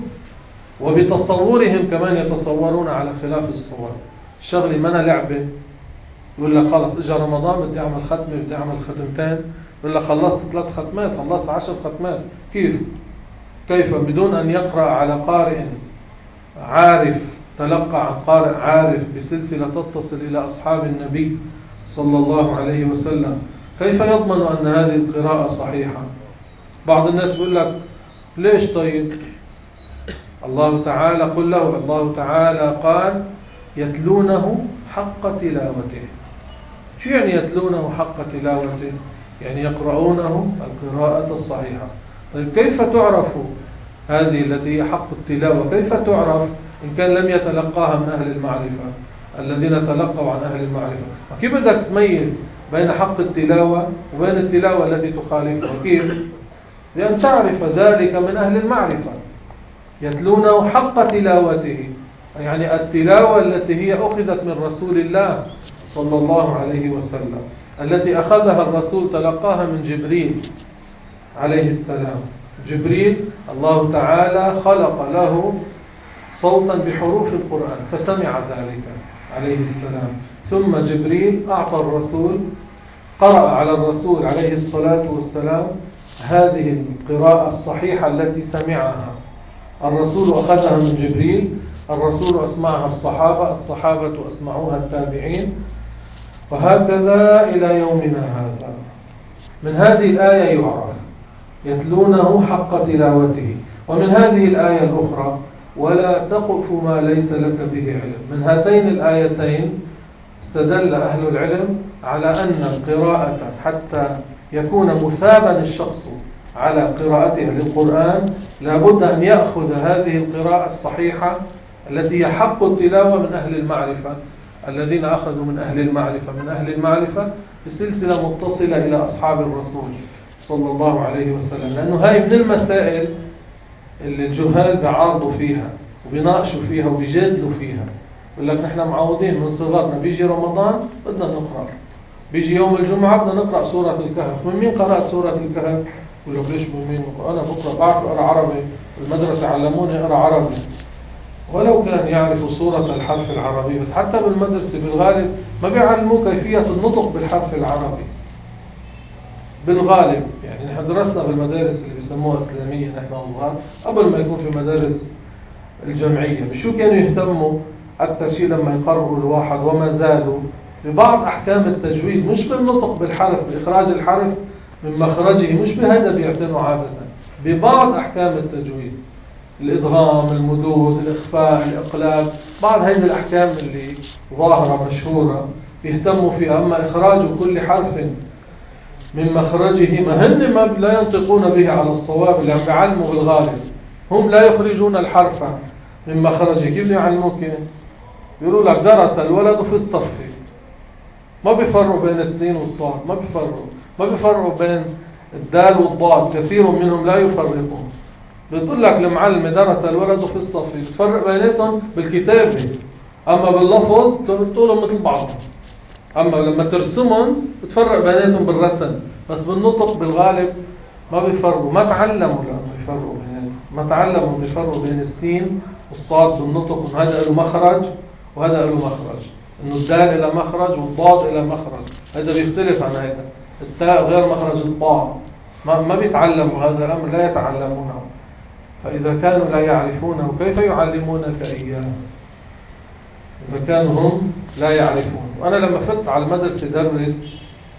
S1: وبتصورهم كمان يتصورون على خلاف الصور. الشغل منا لعبة، يقول لك خلص اجى رمضان بدي اعمل ختمه بدي اعمل ختمتين، يقول لك خلصت ثلاث ختمات خلصت عشر ختمات. كيف كيف بدون ان يقرأ على قارئ عارف تلقى عن قارئ عارف بسلسلة تتصل الى اصحاب النبي صلى الله عليه وسلم، كيف يضمن ان هذه القراءة صحيحة؟ بعض الناس يقول لك ليش طيب؟ الله تعالى قل له الله تعالى قال يتلونه حق تلاوته. شو يعني يتلونه حق تلاوته؟ يعني يقرؤونه القراءة الصحيحة. طيب كيف تعرف هذه التي هي حق التلاوة؟ كيف تعرف إن كان لم يتلقاها من أهل المعرفة الذين تلقوا عن أهل المعرفة؟ كيف بدك تميز بين حق التلاوة وبين التلاوة التي تخالفها. كيف؟ بأن تعرف ذلك من أهل المعرفة، يتلونه حق تلاوته، يعني التلاوة التي هي أخذت من رسول الله صلى الله عليه وسلم، التي أخذها الرسول تلقاها من جبريل عليه السلام. جبريل الله تعالى خلق له صوتا بحروف القرآن فسمع ذلك عليه السلام، ثم جبريل أعطى الرسول، قرأ على الرسول عليه الصلاة والسلام هذه القراءة الصحيحة التي سمعها. الرسول أخذها من جبريل، الرسول أسمعها الصحابة، الصحابة أسمعوها التابعين، وهكذا إلى يومنا هذا. من هذه الآية يعرف يتلونه حق تلاوته. ومن هذه الآية الأخرى ولا تقف ما ليس لك به علم. من هاتين الآيتين استدل أهل العلم على أن القراءة حتى يكون مثابا الشخص على قراءته للقرآن لابد أن يأخذ هذه القراءة الصحيحة التي هي حق التلاوة من أهل المعرفة، الذين أخذوا من أهل المعرفة من أهل المعرفة بسلسلة متصلة إلى أصحاب الرسول صلى الله عليه وسلم. لأنه هاي من المسائل اللي الجهال بيعارضوا فيها وبيناقشوا فيها وبيجادلوا فيها. يقول لك نحن معودين من صغرنا بيجي رمضان بدنا نقرأ، بيجي يوم الجمعة بدنا نقرأ سورة الكهف. من مين قرأت سورة الكهف؟ يقول لك ليش من مين؟ أنا بقرأ، بعرف أقرأ عربي، المدرسة علموني أقرأ عربي، ولو كان يعرف سورة الحرف العربي. بس حتى بالمدرسة بالغالب ما بيعلموا كيفية النطق بالحرف العربي بالغالب. يعني نحن درسنا بالمدارس اللي بيسموها إسلامية نحن وصغار، قبل ما يكون في مدارس الجمعية، بشو كانوا يهتموا أكثر شيء لما يقرروا الواحد وما زالوا ببعض أحكام التجويد، مش بالنطق بالحرف، بإخراج الحرف من مخرجه، مش بهذا بيعتنوا عادة، ببعض أحكام التجويد، الإدغام، المدود، الإخفاء، الإقلاب، بعض هذه الأحكام اللي ظاهرة مشهورة بيهتموا فيها. أما إخراج كل حرف من مخرجه ما هن ما لا ينطقون به على الصواب، اللي عم بيعلموا بالغالب هم لا يخرجون الحرف من مخرجه. كيف يعلموك؟ بيقولوا لك درس الولد في الصف، ما بيفرقوا بين السين والصاد، ما بيفرقوا ما بيفرقوا بين الدال والضاد، كثير منهم لا يفرقون. بتقول لك المعلم درس الولد في الصف، بتفرق بيناتهم بالكتابة، أما باللفظ تقولهم مثل بعضهم. أما لما ترسمهم بتفرق بيناتهم بالرسم، بس بالنطق بالغالب ما بيفرقوا، ما تعلموا لأنه يفرقوا بيناتهم، ما تعلموا يفرقوا بين السين والصاد بالنطق، إنه هذا له مخرج وهذا له مخرج، إنه الدال إلى مخرج والضاد إلى مخرج، هذا بيختلف عن هذا. التاء غير مخرج الطاء، ما ما بيتعلموا هذا الأمر، لا يتعلمونه. فإذا كانوا لا يعرفونه كيف يعلمونك إياه؟ إذا كانوا هم لا يعرفون. وأنا لما فت على المدرسة درس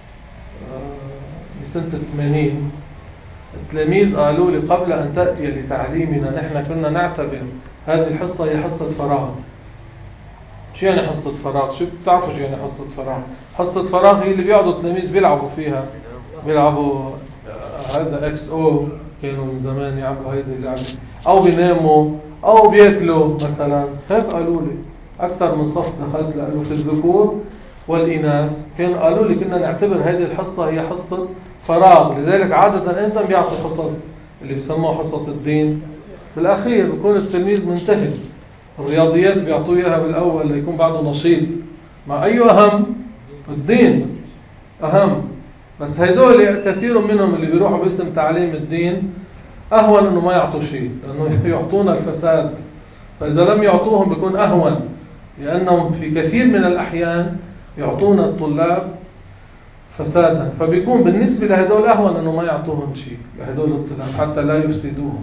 S1: بسنة ثمانين، التلاميذ قالوا لي قبل أن تأتي لتعليمنا نحن كنا نعتبر هذه الحصة هي حصة فراغ. شو يعني حصة فراغ؟ شو بتعرفوا شو يعني حصة فراغ؟ حصة فراغ هي اللي بيقعدوا التلاميذ بيلعبوا فيها، بيلعبوا هذا اكس او، كانوا من زمان يعملوا هيدي اللعبة، أو بيناموا أو بياكلوا مثلا. هيك قالوا لي. أكثر من صف دخلت لقالوا في الذكور والإناث، كانوا قالوا لي كنا نعتبر هذه الحصة هي حصة فراغ. لذلك عادة أنت بيعطوا حصص اللي بيسموها حصص الدين بالأخير، بيكون التلميذ منتهي. الرياضيات بيعطوه إياها بالأول ليكون بعده نشيط، مع أي أهم؟ الدين أهم. بس هيدول كثير منهم اللي بيروحوا باسم تعليم الدين أهون إنه ما يعطوا شيء، لأنه يعطونا الفساد. فإذا لم يعطوهم بيكون أهون، لأنهم في كثير من الأحيان يعطون الطلاب فسادا، فبيكون بالنسبة لهدول أهون إنه ما يعطوهم شيء لهدول الطلاب حتى لا يفسدوهم.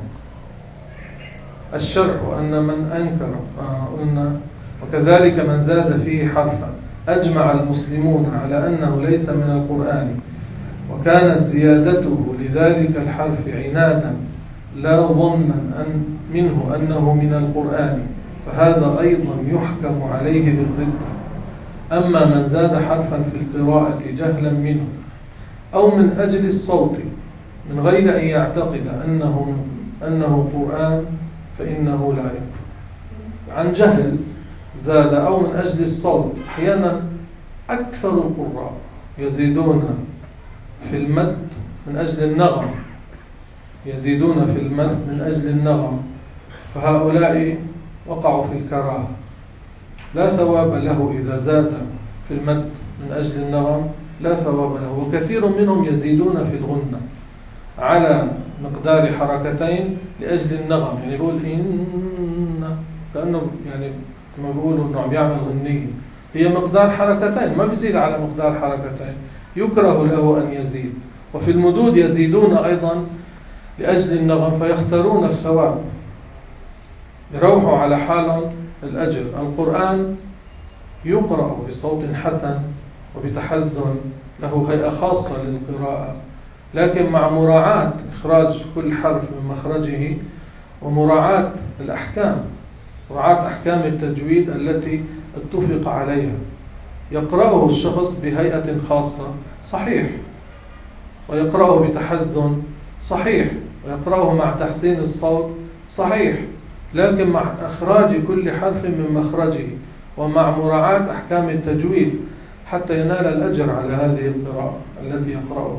S1: الشرح أن من أنكر آه قلنا وكذلك من زاد فيه حرفا أجمع المسلمون على أنه ليس من القرآن، وكانت زيادته لذلك الحرف عنادا لا ظنا أن منه أنه من القرآن، فهذا أيضا يحكم عليه بالردة. أما من زاد حرفا في القراءة جهلا منه أو من أجل الصوت من غير أن يعتقد أنه, أنه قرآن فإنه لا يكفر. عن جهل زاد أو من أجل الصوت. أحيانا أكثر القراء يزيدون في المد من أجل النغم، يزيدون في المد من أجل النغم، فهؤلاء وقعوا في الكراهة، لا ثواب له إذا زاد في المد من أجل النغم، لا ثواب له. وكثير منهم يزيدون في الغنة على مقدار حركتين لأجل النغم، يعني يقول إن، كأنه يعني كما بيقولوا إنه عم يعمل غنية، هي مقدار حركتين، ما بيزيد على مقدار حركتين، يكره له أن يزيد. وفي المدود يزيدون أيضا لأجل النغم فيخسرون الثواب، يروحوا على حالهم الأجر. القرآن يقرأ بصوت حسن وبتحزن، له هيئة خاصة للقراءة، لكن مع مراعاة إخراج كل حرف من مخرجه ومراعاة الأحكام، مراعاة أحكام التجويد التي اتفق عليها. يقرأه الشخص بهيئة خاصة صحيح، ويقرأه بتحزن صحيح، ويقرأه مع تحسين الصوت صحيح، لكن مع إخراج كل حرف من مخرجه ومع مراعاة أحكام التجويد حتى ينال الأجر على هذه القراءة التي يقرأها.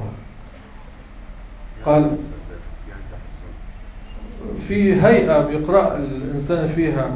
S1: قال في هيئة بيقرأ الإنسان فيها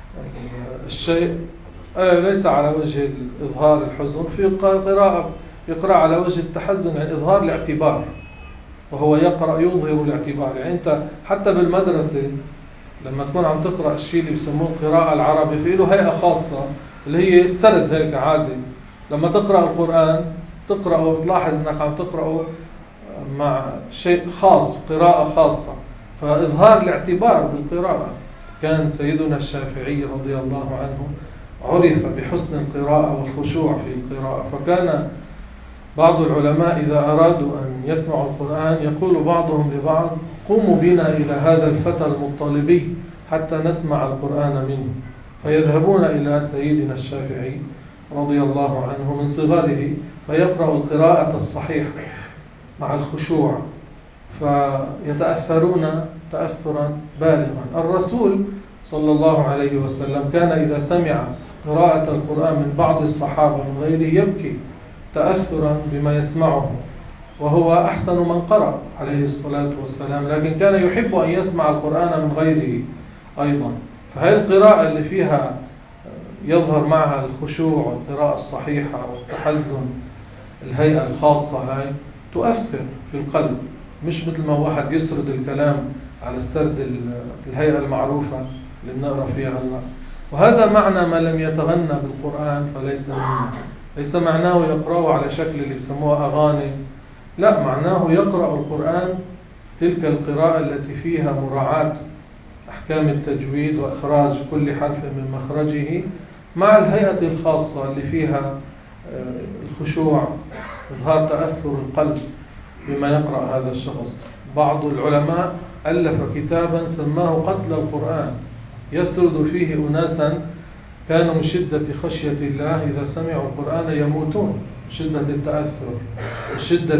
S1: الشيء ليس على وجه إظهار الحزن، في قراءة يقرأ على وجه التحزن، يعني إظهار الاعتبار، وهو يقرأ يظهر الاعتبار. يعني أنت حتى بالمدرسة لما تكون عم تقرأ الشيء اللي بيسموه القراءة العربي، في له هيئة خاصة اللي هي السرد هيك عادي. لما تقرأ القرآن تقرأه بتلاحظ أنك عم تقرأه مع شيء خاص، قراءة خاصة، فإظهار الاعتبار بالقراءة. كان سيدنا الشافعي رضي الله عنه عرف بحسن القراءة والخشوع في القراءة، فكان بعض العلماء إذا أرادوا أن يسمعوا القرآن يقول بعضهم لبعض: قوموا بنا إلى هذا الفتى المطلبي حتى نسمع القرآن منه، فيذهبون إلى سيدنا الشافعي رضي الله عنه من صغره فيقرأ القراءة الصحيحة مع الخشوع، فيتأثرون تأثرا بالغا. الرسول صلى الله عليه وسلم كان إذا سمع قراءة القرآن من بعض الصحابة من غيره يبكي تأثرا بما يسمعه، وهو أحسن من قرأ عليه الصلاة والسلام، لكن كان يحب أن يسمع القرآن من غيره أيضا. فهذه القراءة اللي فيها يظهر معها الخشوع والقراءة الصحيحة والتحزن، الهيئة الخاصة هاي تؤثر في القلب، مش مثل ما واحد يسرد الكلام على السرد الهيئة المعروفة اللي بنقرأ فيها هلا. وهذا معنى ما لم يتغنى بالقرآن فليس منا، ليس معناه يقرأه على شكل اللي بسموها أغاني، لا، معناه يقرأ القرآن تلك القراءة التي فيها مراعاة أحكام التجويد وإخراج كل حرف من مخرجه مع الهيئة الخاصة اللي فيها الخشوع، إظهار تأثر القلب بما يقرأ هذا الشخص. بعض العلماء ألف كتابا سماه قتل القرآن، يسرد فيه أناسا كانوا من شدة خشية الله إذا سمعوا القرآن يموتون، شدة التأثر، شدة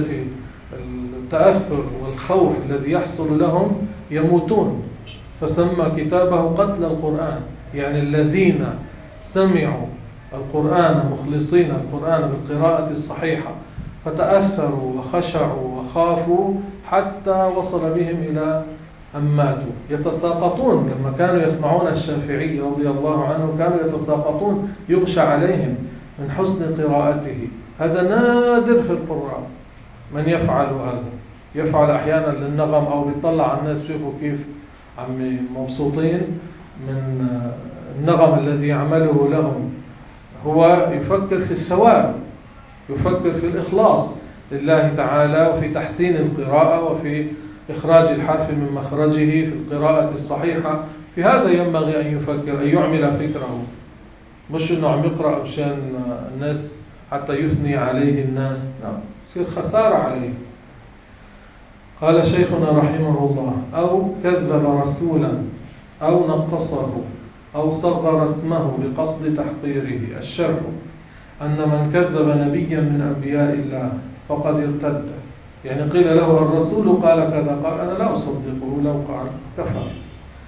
S1: التأثر والخوف الذي يحصل لهم يموتون، فسمى كتابه قتل القرآن. يعني الذين سمعوا القرآن مخلصين القرآن بالقراءة الصحيحة فتأثروا وخشعوا وخافوا حتى وصل بهم إلى أن ماتوا، يتساقطون. لما كانوا يسمعون الشافعي رضي الله عنه كانوا يتساقطون، يغشى عليهم من حسن قراءته. هذا نادر في القراء من يفعل هذا، يفعل أحيانا للنغم أو بيطلع على الناس فيه كيف عم مبسوطين من النغم الذي يعمله لهم. هو يفكر في الثواب، يفكر في الإخلاص لله تعالى وفي تحسين القراءة وفي إخراج الحرف من مخرجه في القراءة الصحيحة. في هذا ينبغي أن يفكر، أن يعمل فكره، مش أنه عم يقرأ مشان الناس حتى يثني عليه الناس، لا، يصير خسارة عليه. قال شيخنا رحمه الله: أو كذب رسولا أو نقصه أو صغر اسمه بقصد تحقيره. الشرع أن من كذب نبيا من أنبياء الله فقد ارتد، يعني قيل له الرسول قال كذا، قال أنا لا أصدقه، لو قال كفر.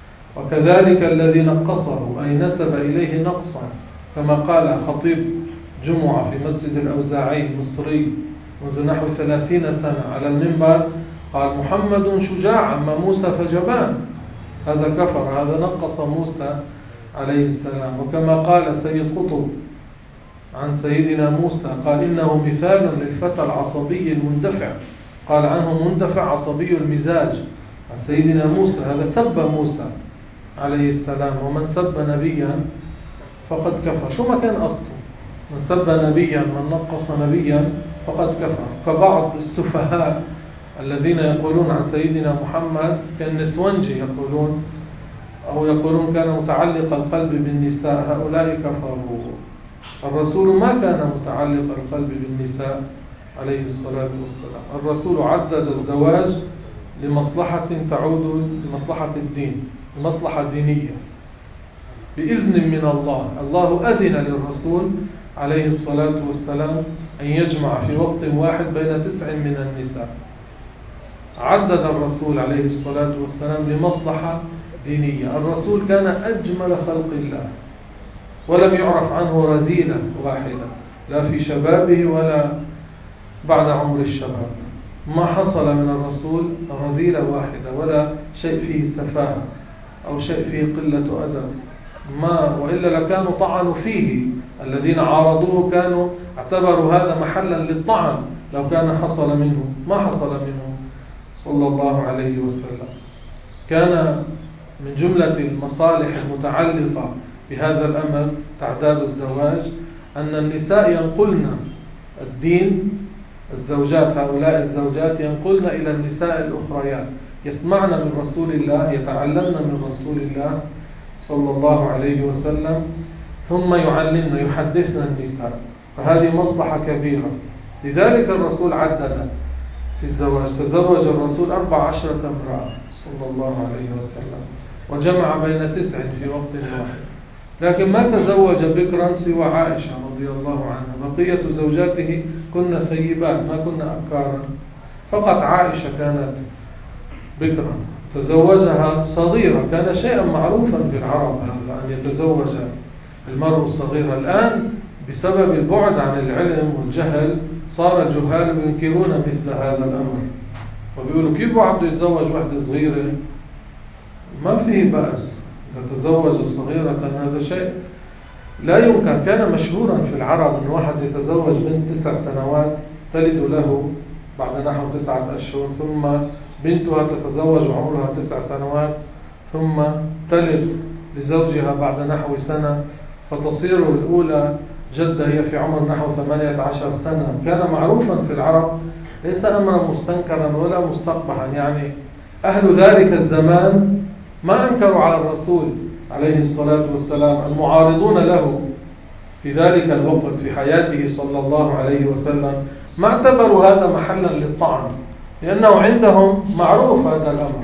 S1: وكذلك الذي نقصه أي نسب إليه نقصا، كما قال خطيب جمعة في مسجد الأوزاعي المصري منذ نحو ثلاثين سنة على المنبر قال محمد شجاع أما موسى فجبان، هذا كفر، هذا نقص موسى عليه السلام. وكما قال سيد قطب عن سيدنا موسى قال إنه مثال للفتى العصبي المندفع، قال عنه مندفع عصبي المزاج عن سيدنا موسى، هذا سب موسى عليه السلام. ومن سب نبيا فقد كفر. شو ما كان أصله، من سب نبيا من نقص نبيا فقد كفر. فبعض السفهاء الذين يقولون عن سيدنا محمد كالنسونجي يقولون أو يقولون كان متعلق القلب بالنساء، هؤلاء كفروا. الرسول ما كان متعلق القلب بالنساء عليه الصلاة والسلام. الرسول عدد الزواج لمصلحة تعود لمصلحة الدين، لمصلحة دينية بإذن من الله. الله أذن للرسول عليه الصلاة والسلام أن يجمع في وقت واحد بين تسع من النساء. عدد الرسول عليه الصلاة والسلام لمصلحة دينية. الرسول كان أجمل خلق الله ولم يعرف عنه رذيلة واحدة، لا في شبابه ولا بعد عمر الشباب. ما حصل من الرسول رذيلة واحدة ولا شيء فيه سفاهة أو شيء فيه قلة أدب، ما وإلا لكانوا طعنوا فيه. الذين عارضوه كانوا اعتبروا هذا محلا للطعن لو كان حصل منه، ما حصل منه صلى الله عليه وسلم. كان من جملة المصالح المتعلقة بهذا الأمر تعداد الزواج أن النساء ينقلن الدين، الزوجات هؤلاء الزوجات ينقلن إلى النساء الأخريات، يسمعن من رسول الله، يتعلمن من رسول الله صلى الله عليه وسلم، ثم يعلمن يحدثن النساء. فهذه مصلحة كبيرة. لذلك الرسول عدد في الزواج، تزوج الرسول أربع عشرة امرأة صلى الله عليه وسلم، وجمع بين تسع في وقت واحد. لكن ما تزوج بكرا سوى عائشة رضي الله عنها، بقية زوجاته كن ثيبات ما كن أبكارا، فقط عائشة كانت بكرا تزوجها صغيرة. كان شيئا معروفا في العرب هذا أن يتزوج المرء صغيرا. الآن بسبب البعد عن العلم والجهل صار الجهال ينكرون مثل هذا الأمر، فبيقولوا كيف واحد يتزوج واحدة صغيرة؟ ما فيه بأس إذا تزوج صغيرة، هذا شيء لا يمكن. كان مشهورا في العرب أن واحد يتزوج بنت تسع سنوات تلد له بعد نحو تسعة أشهر، ثم بنتها تتزوج وعمرها تسع سنوات، ثم تلد لزوجها بعد نحو سنة، فتصير الأولى جدة هي في عمر نحو ثمانية عشر سنة. كان معروفا في العرب، ليس أمرا مستنكرا ولا مستقبحا. يعني أهل ذلك الزمان ما أنكروا على الرسول عليه الصلاة والسلام، المعارضون له في ذلك الوقت في حياته صلى الله عليه وسلم ما اعتبروا هذا محلا للطعن، لأنه عندهم معروف هذا الأمر.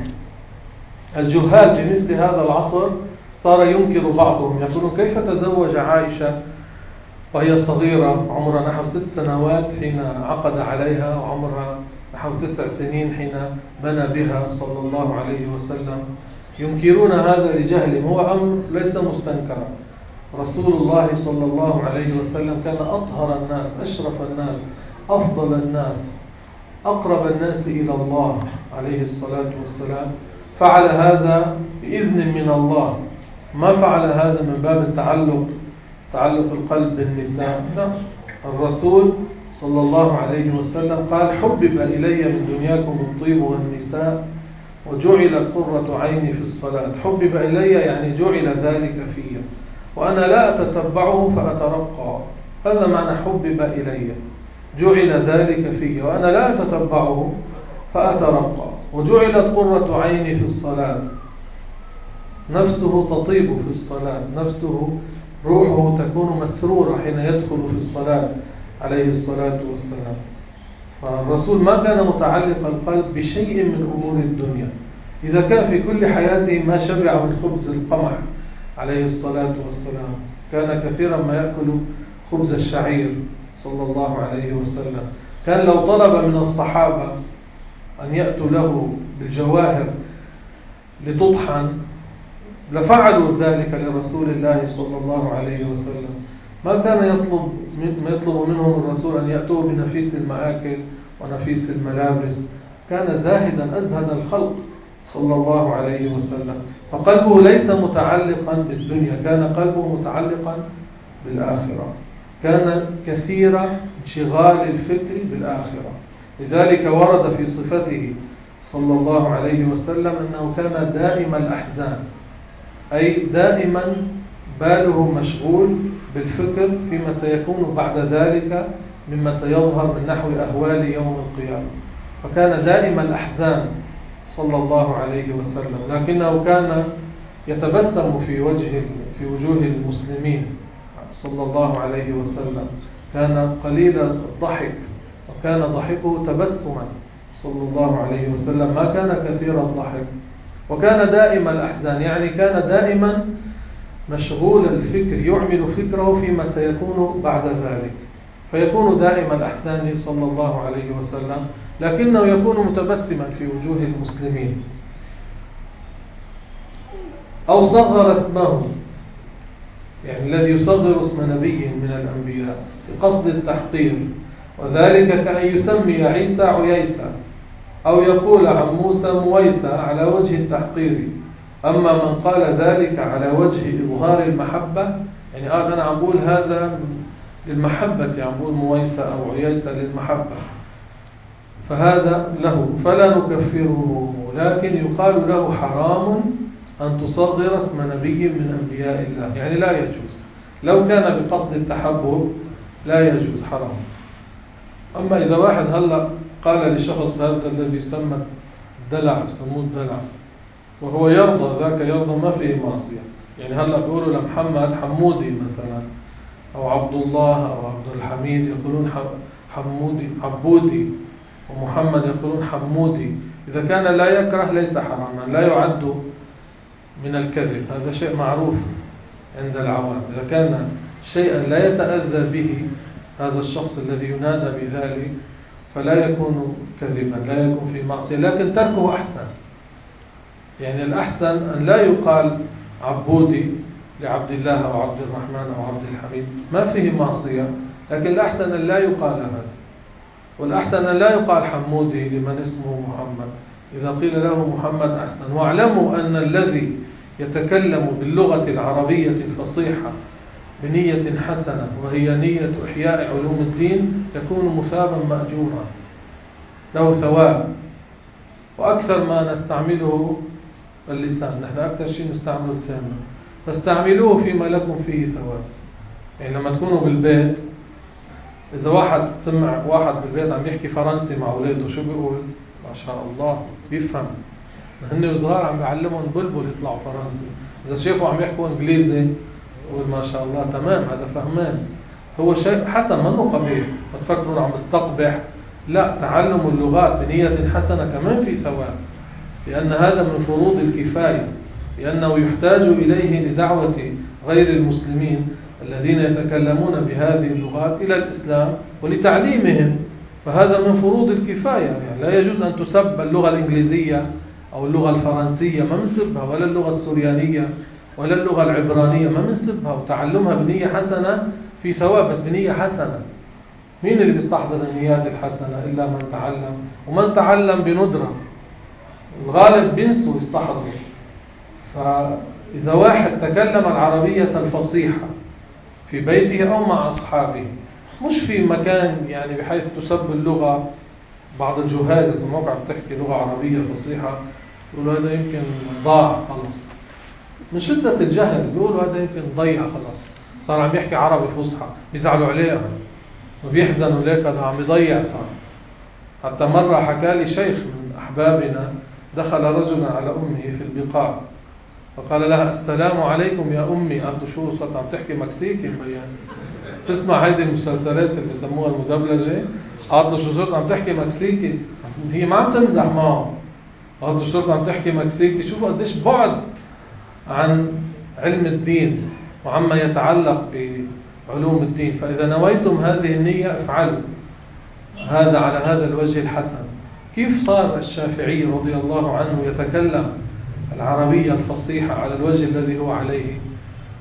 S1: الجهال في مثل هذا العصر صار ينكر بعضهم، يقولون كيف تزوج عائشة وهي صغيرة عمرها نحو ست سنوات حين عقد عليها، وعمرها نحو تسع سنين حين بنى بها صلى الله عليه وسلم. ينكرون هذا لجهلهم، هو أمر ليس مستنكرا. رسول الله صلى الله عليه وسلم كان أطهر الناس، أشرف الناس، أفضل الناس، أقرب الناس إلى الله عليه الصلاة والسلام. فعل هذا بإذن من الله، ما فعل هذا من باب التعلق تعلق القلب بالنساء. لا، الرسول صلى الله عليه وسلم قال حبب إلي من دنياكم الطيب والنساء وجعلت قرة عيني في الصلاة. حبب إلي يعني جعل ذلك في، وأنا لا أتتبعه فأترقى. هذا معنى حبب إلي، جعل ذلك في وأنا لا أتتبعه فأترقى. وجعلت قرة عيني في الصلاة، نفسه تطيب في الصلاة، نفسه روحه تكون مسرورة حين يدخل في الصلاة عليه الصلاة والسلام. فالرسول ما كان متعلق القلب بشيء من أمور الدنيا. إذا كان في كل حياته ما شبع من خبز القمح عليه الصلاة والسلام، كان كثيرا ما يأكل خبز الشعير صلى الله عليه وسلم. كان لو طلب من الصحابة أن يأتوا له بالجواهر لتطحن لفعلوا ذلك لرسول الله صلى الله عليه وسلم. ما كان يطلب ما يطلب منهم الرسول أن يأتوا بنفيس المآكل ونفيس الملابس، كان زاهدا أزهد الخلق صلى الله عليه وسلم. فقلبه ليس متعلقا بالدنيا، كان قلبه متعلقا بالآخرة، كان كثير انشغال الفكر بالآخرة. لذلك ورد في صفته صلى الله عليه وسلم أنه كان دائم الأحزان، أي دائما باله مشغول بالفكر فيما سيكون بعد ذلك مما سيظهر من نحو أهوال يوم القيامة. فكان دائم الأحزان صلى الله عليه وسلم، لكنه كان يتبسم في وجه في وجوه المسلمين صلى الله عليه وسلم، كان قليل الضحك وكان ضحكه تبسما صلى الله عليه وسلم، ما كان كثير الضحك. وكان دائم الأحزان، يعني كان دائما مشغول الفكر، يعمل فكره فيما سيكون بعد ذلك، فيكون دائم الأحزان صلى الله عليه وسلم، لكنه يكون متبسما في وجوه المسلمين. أو صغر اسمه، يعني الذي يصغر اسم نبي من الأنبياء بقصد التحقير، وذلك كأن يسمي عيسى عييسى أو يقول عن موسى مويسى على وجه التحقير. أما من قال ذلك على وجه إظهار المحبة، يعني آه أنا عم بقول هذا للمحبة، يعني عم بقول مويسى أو عييسى للمحبة، فهذا له فلا نكفره، لكن يقال له حرام أن تصغر اسم نبي من أنبياء الله، يعني لا يجوز. لو كان بقصد التحبب لا يجوز، حرام. أما إذا واحد هلأ قال لشخص هذا الذي يسمى الدلع، يسموه الدلع، وهو يرضى ذاك، يرضى، ما فيه معصية. يعني هلأ بيقولوا لمحمد حمودي مثلا، أو عبد الله أو عبد الحميد، يقولون حمودي عبودي، ومحمد يقولون حمودي. إذا كان لا يكره ليس حراما، لا يعد من الكذب، هذا شيء معروف عند العوام. إذا كان شيئا لا يتأذى به هذا الشخص الذي ينادى بذلك فلا يكون كذبا، لا يكون في معصية، لكن تركه أحسن. يعني الأحسن أن لا يقال عبودي لعبد الله أو عبد الرحمن أو عبد الحميد، ما فيه معصية، لكن الأحسن أن لا يقال هذا. والأحسن أن لا يقال حمودي لمن اسمه محمد، إذا قيل له محمد أحسن. واعلموا أن الذي يتكلم باللغة العربية الفصيحة بنية حسنة، وهي نية إحياء علوم الدين، يكون مثابا مأجورا، له ثواب. وأكثر ما نستعمله اللسان، نحن أكثر شيء نستعمل لساننا، فاستعملوه فيما لكم فيه ثواب. يعني لما تكونوا بالبيت، إذا واحد سمع واحد بالبيت عم يحكي فرنسي مع أولاده، شو بيقول؟ ما شاء الله بيفهم. هن وصغار عم بيعلمهم بلبل يطلعوا فرنسي. إذا شافوا عم يحكوا إنجليزي يقول ما شاء الله تمام، هذا فهمان. هو شيء حسن، منه قبيح. ما تفكروا عم يستقبح، لا، تعلم اللغات بنية حسنة كمان في ثواب، لأن هذا من فروض الكفاية، لأنه يحتاج إليه لدعوة غير المسلمين الذين يتكلمون بهذه اللغات إلى الإسلام ولتعليمهم، فهذا من فروض الكفاية. يعني لا يجوز أن تسب اللغة الإنجليزية أو اللغة الفرنسية، ما منسبها، ولا اللغة السوريانية ولا اللغة العبرانية، ما منسبها، وتعلمها بنية حسنة في ثواب، بس بنية حسنة. مين اللي بيستحضر النيات الحسنة إلا من تعلم، ومن تعلم بندرة، الغالب بينسوا يستحضروا. فإذا واحد تكلم العربية الفصيحة في بيته أو مع أصحابه، مش في مكان يعني بحيث تسب اللغة، بعض الجهاز إذا موقع بتحكي لغة عربية فصيحة يقولوا هذا يمكن ضاع خلص، من شدة الجهل بيقولوا هذا يمكن ضيع خلص، صار عم يحكي عربي فصحى، بيزعلوا عليها وبيحزنوا ليك، هذا عم يضيع صار. حتى مرة حكى لي شيخ من أحبابنا، دخل رجل على أمه في البقاع فقال لها السلام عليكم يا أمي. قالت له شو، صرت عم تحكي مكسيكي مبين، تسمع هيدي المسلسلات اللي بيسموها المدبلجة؟ قالت له شو، صرت عم تحكي مكسيكي؟ هي ما عم تمزح معه. قالت له صرت عم تحكي مكسيكي؟ شوفوا قديش بعد عن علم الدين وعما يتعلق بعلوم الدين. فإذا نويتم هذه النية افعلوا هذا على هذا الوجه الحسن. كيف صار الشافعي رضي الله عنه يتكلم العربية الفصيحة على الوجه الذي هو عليه؟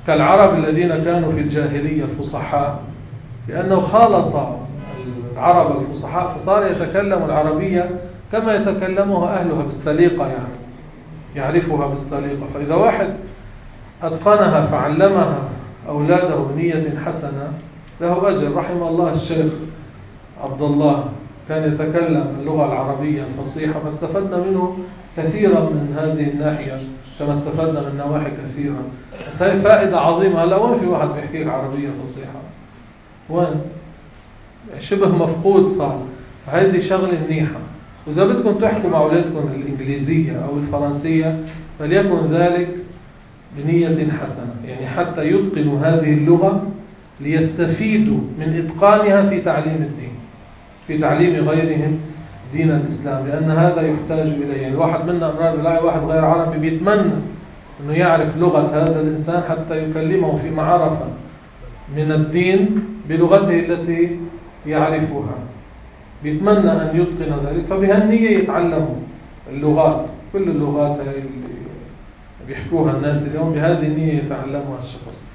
S1: كالعرب الذين كانوا في الجاهلية الفصحاء، لأنه خالط العرب الفصحاء فصار يتكلم العربية كما يتكلمها أهلها بالسليقة، يعني يعرفها بالسليقة. فإذا واحد أتقنها فعلمها أولاده بنية حسنة له أجر. رحم الله الشيخ عبد الله، كان يتكلم اللغة العربية الفصيحة فاستفدنا منه كثيرا من هذه الناحية كما استفدنا من نواحي كثيرة. بس هي فائدة عظيمة. هلا وين في واحد بيحكيك عربية فصيحة؟ وين؟ شبه مفقود صار. هذه شغلة منيحة. وإذا بدكم تحكوا مع أولادكم الإنجليزية أو الفرنسية فليكن ذلك بنية حسنة، يعني حتى يتقنوا هذه اللغة ليستفيدوا من إتقانها في تعليم الدين، في تعليم غيرهم دين الإسلام، لأن هذا يحتاج إليه. يعني الواحد منا أمرار بيلاقي واحد غير عربي بيتمنى أنه يعرف لغة هذا الإنسان حتى يكلمه فيما عرف من الدين بلغته التي يعرفها، بيتمنى أن يتقن ذلك، فبهالنية يتعلموا اللغات، كل اللغات اللي بيحكوها الناس اليوم بهذه النية يتعلمها الشخص.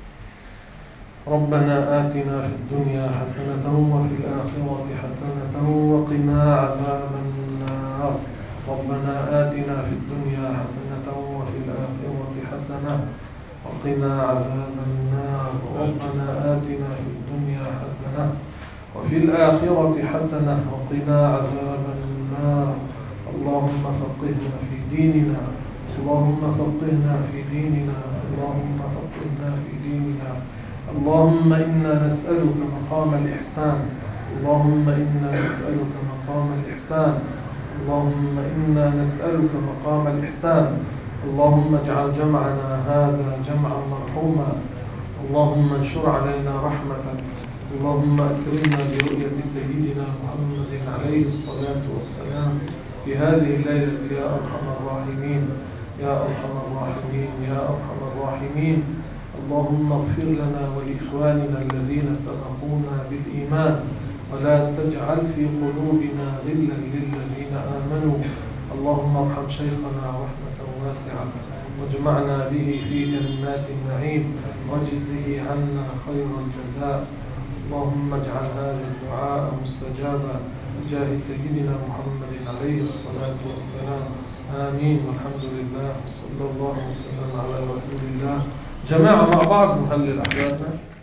S1: ربنا آتنا في الدنيا حسنة وفي الآخرة حسنة وقنا عذاب النار. ربنا آتنا في الدنيا حسنة وفي الآخرة حسنة وقنا عذاب النار. ربنا آتنا في الدنيا حسنة وفي الآخرة حسنة وقنا عذاب النار. اللهم فقهنا في ديننا، اللهم فقهنا في ديننا، اللهم فقهنا في ديننا. اللهم إنا نسألك مقام الإحسان، اللهم إنا نسألك مقام الإحسان، اللهم إنا نسألك مقام الإحسان. اللهم اجعل جمعنا هذا جمعا مرحوما، اللهم انشر علينا رحمتك، اللهم أكرمنا برؤية سيدنا محمد عليه الصلاة والسلام في هذه الليلة يا أرحم الراحمين، يا أرحم الراحمين، يا أرحم الراحمين. اللهم اغفر لنا ولإخواننا الذين سبقونا بالإيمان، ولا تجعل في قلوبنا غلا للذين آمنوا. اللهم ارحم شيخنا رحمة واسعة واجمعنا به في جنات النعيم واجزه عنا خير الجزاء. اللهم اجعل هذا الدعاء مستجابا بجاه سيدنا محمد عليه الصلاة والسلام. آمين والحمد لله، صلى الله وسلم على رسول الله. جماعة مع بعض نهلل أحياتنا.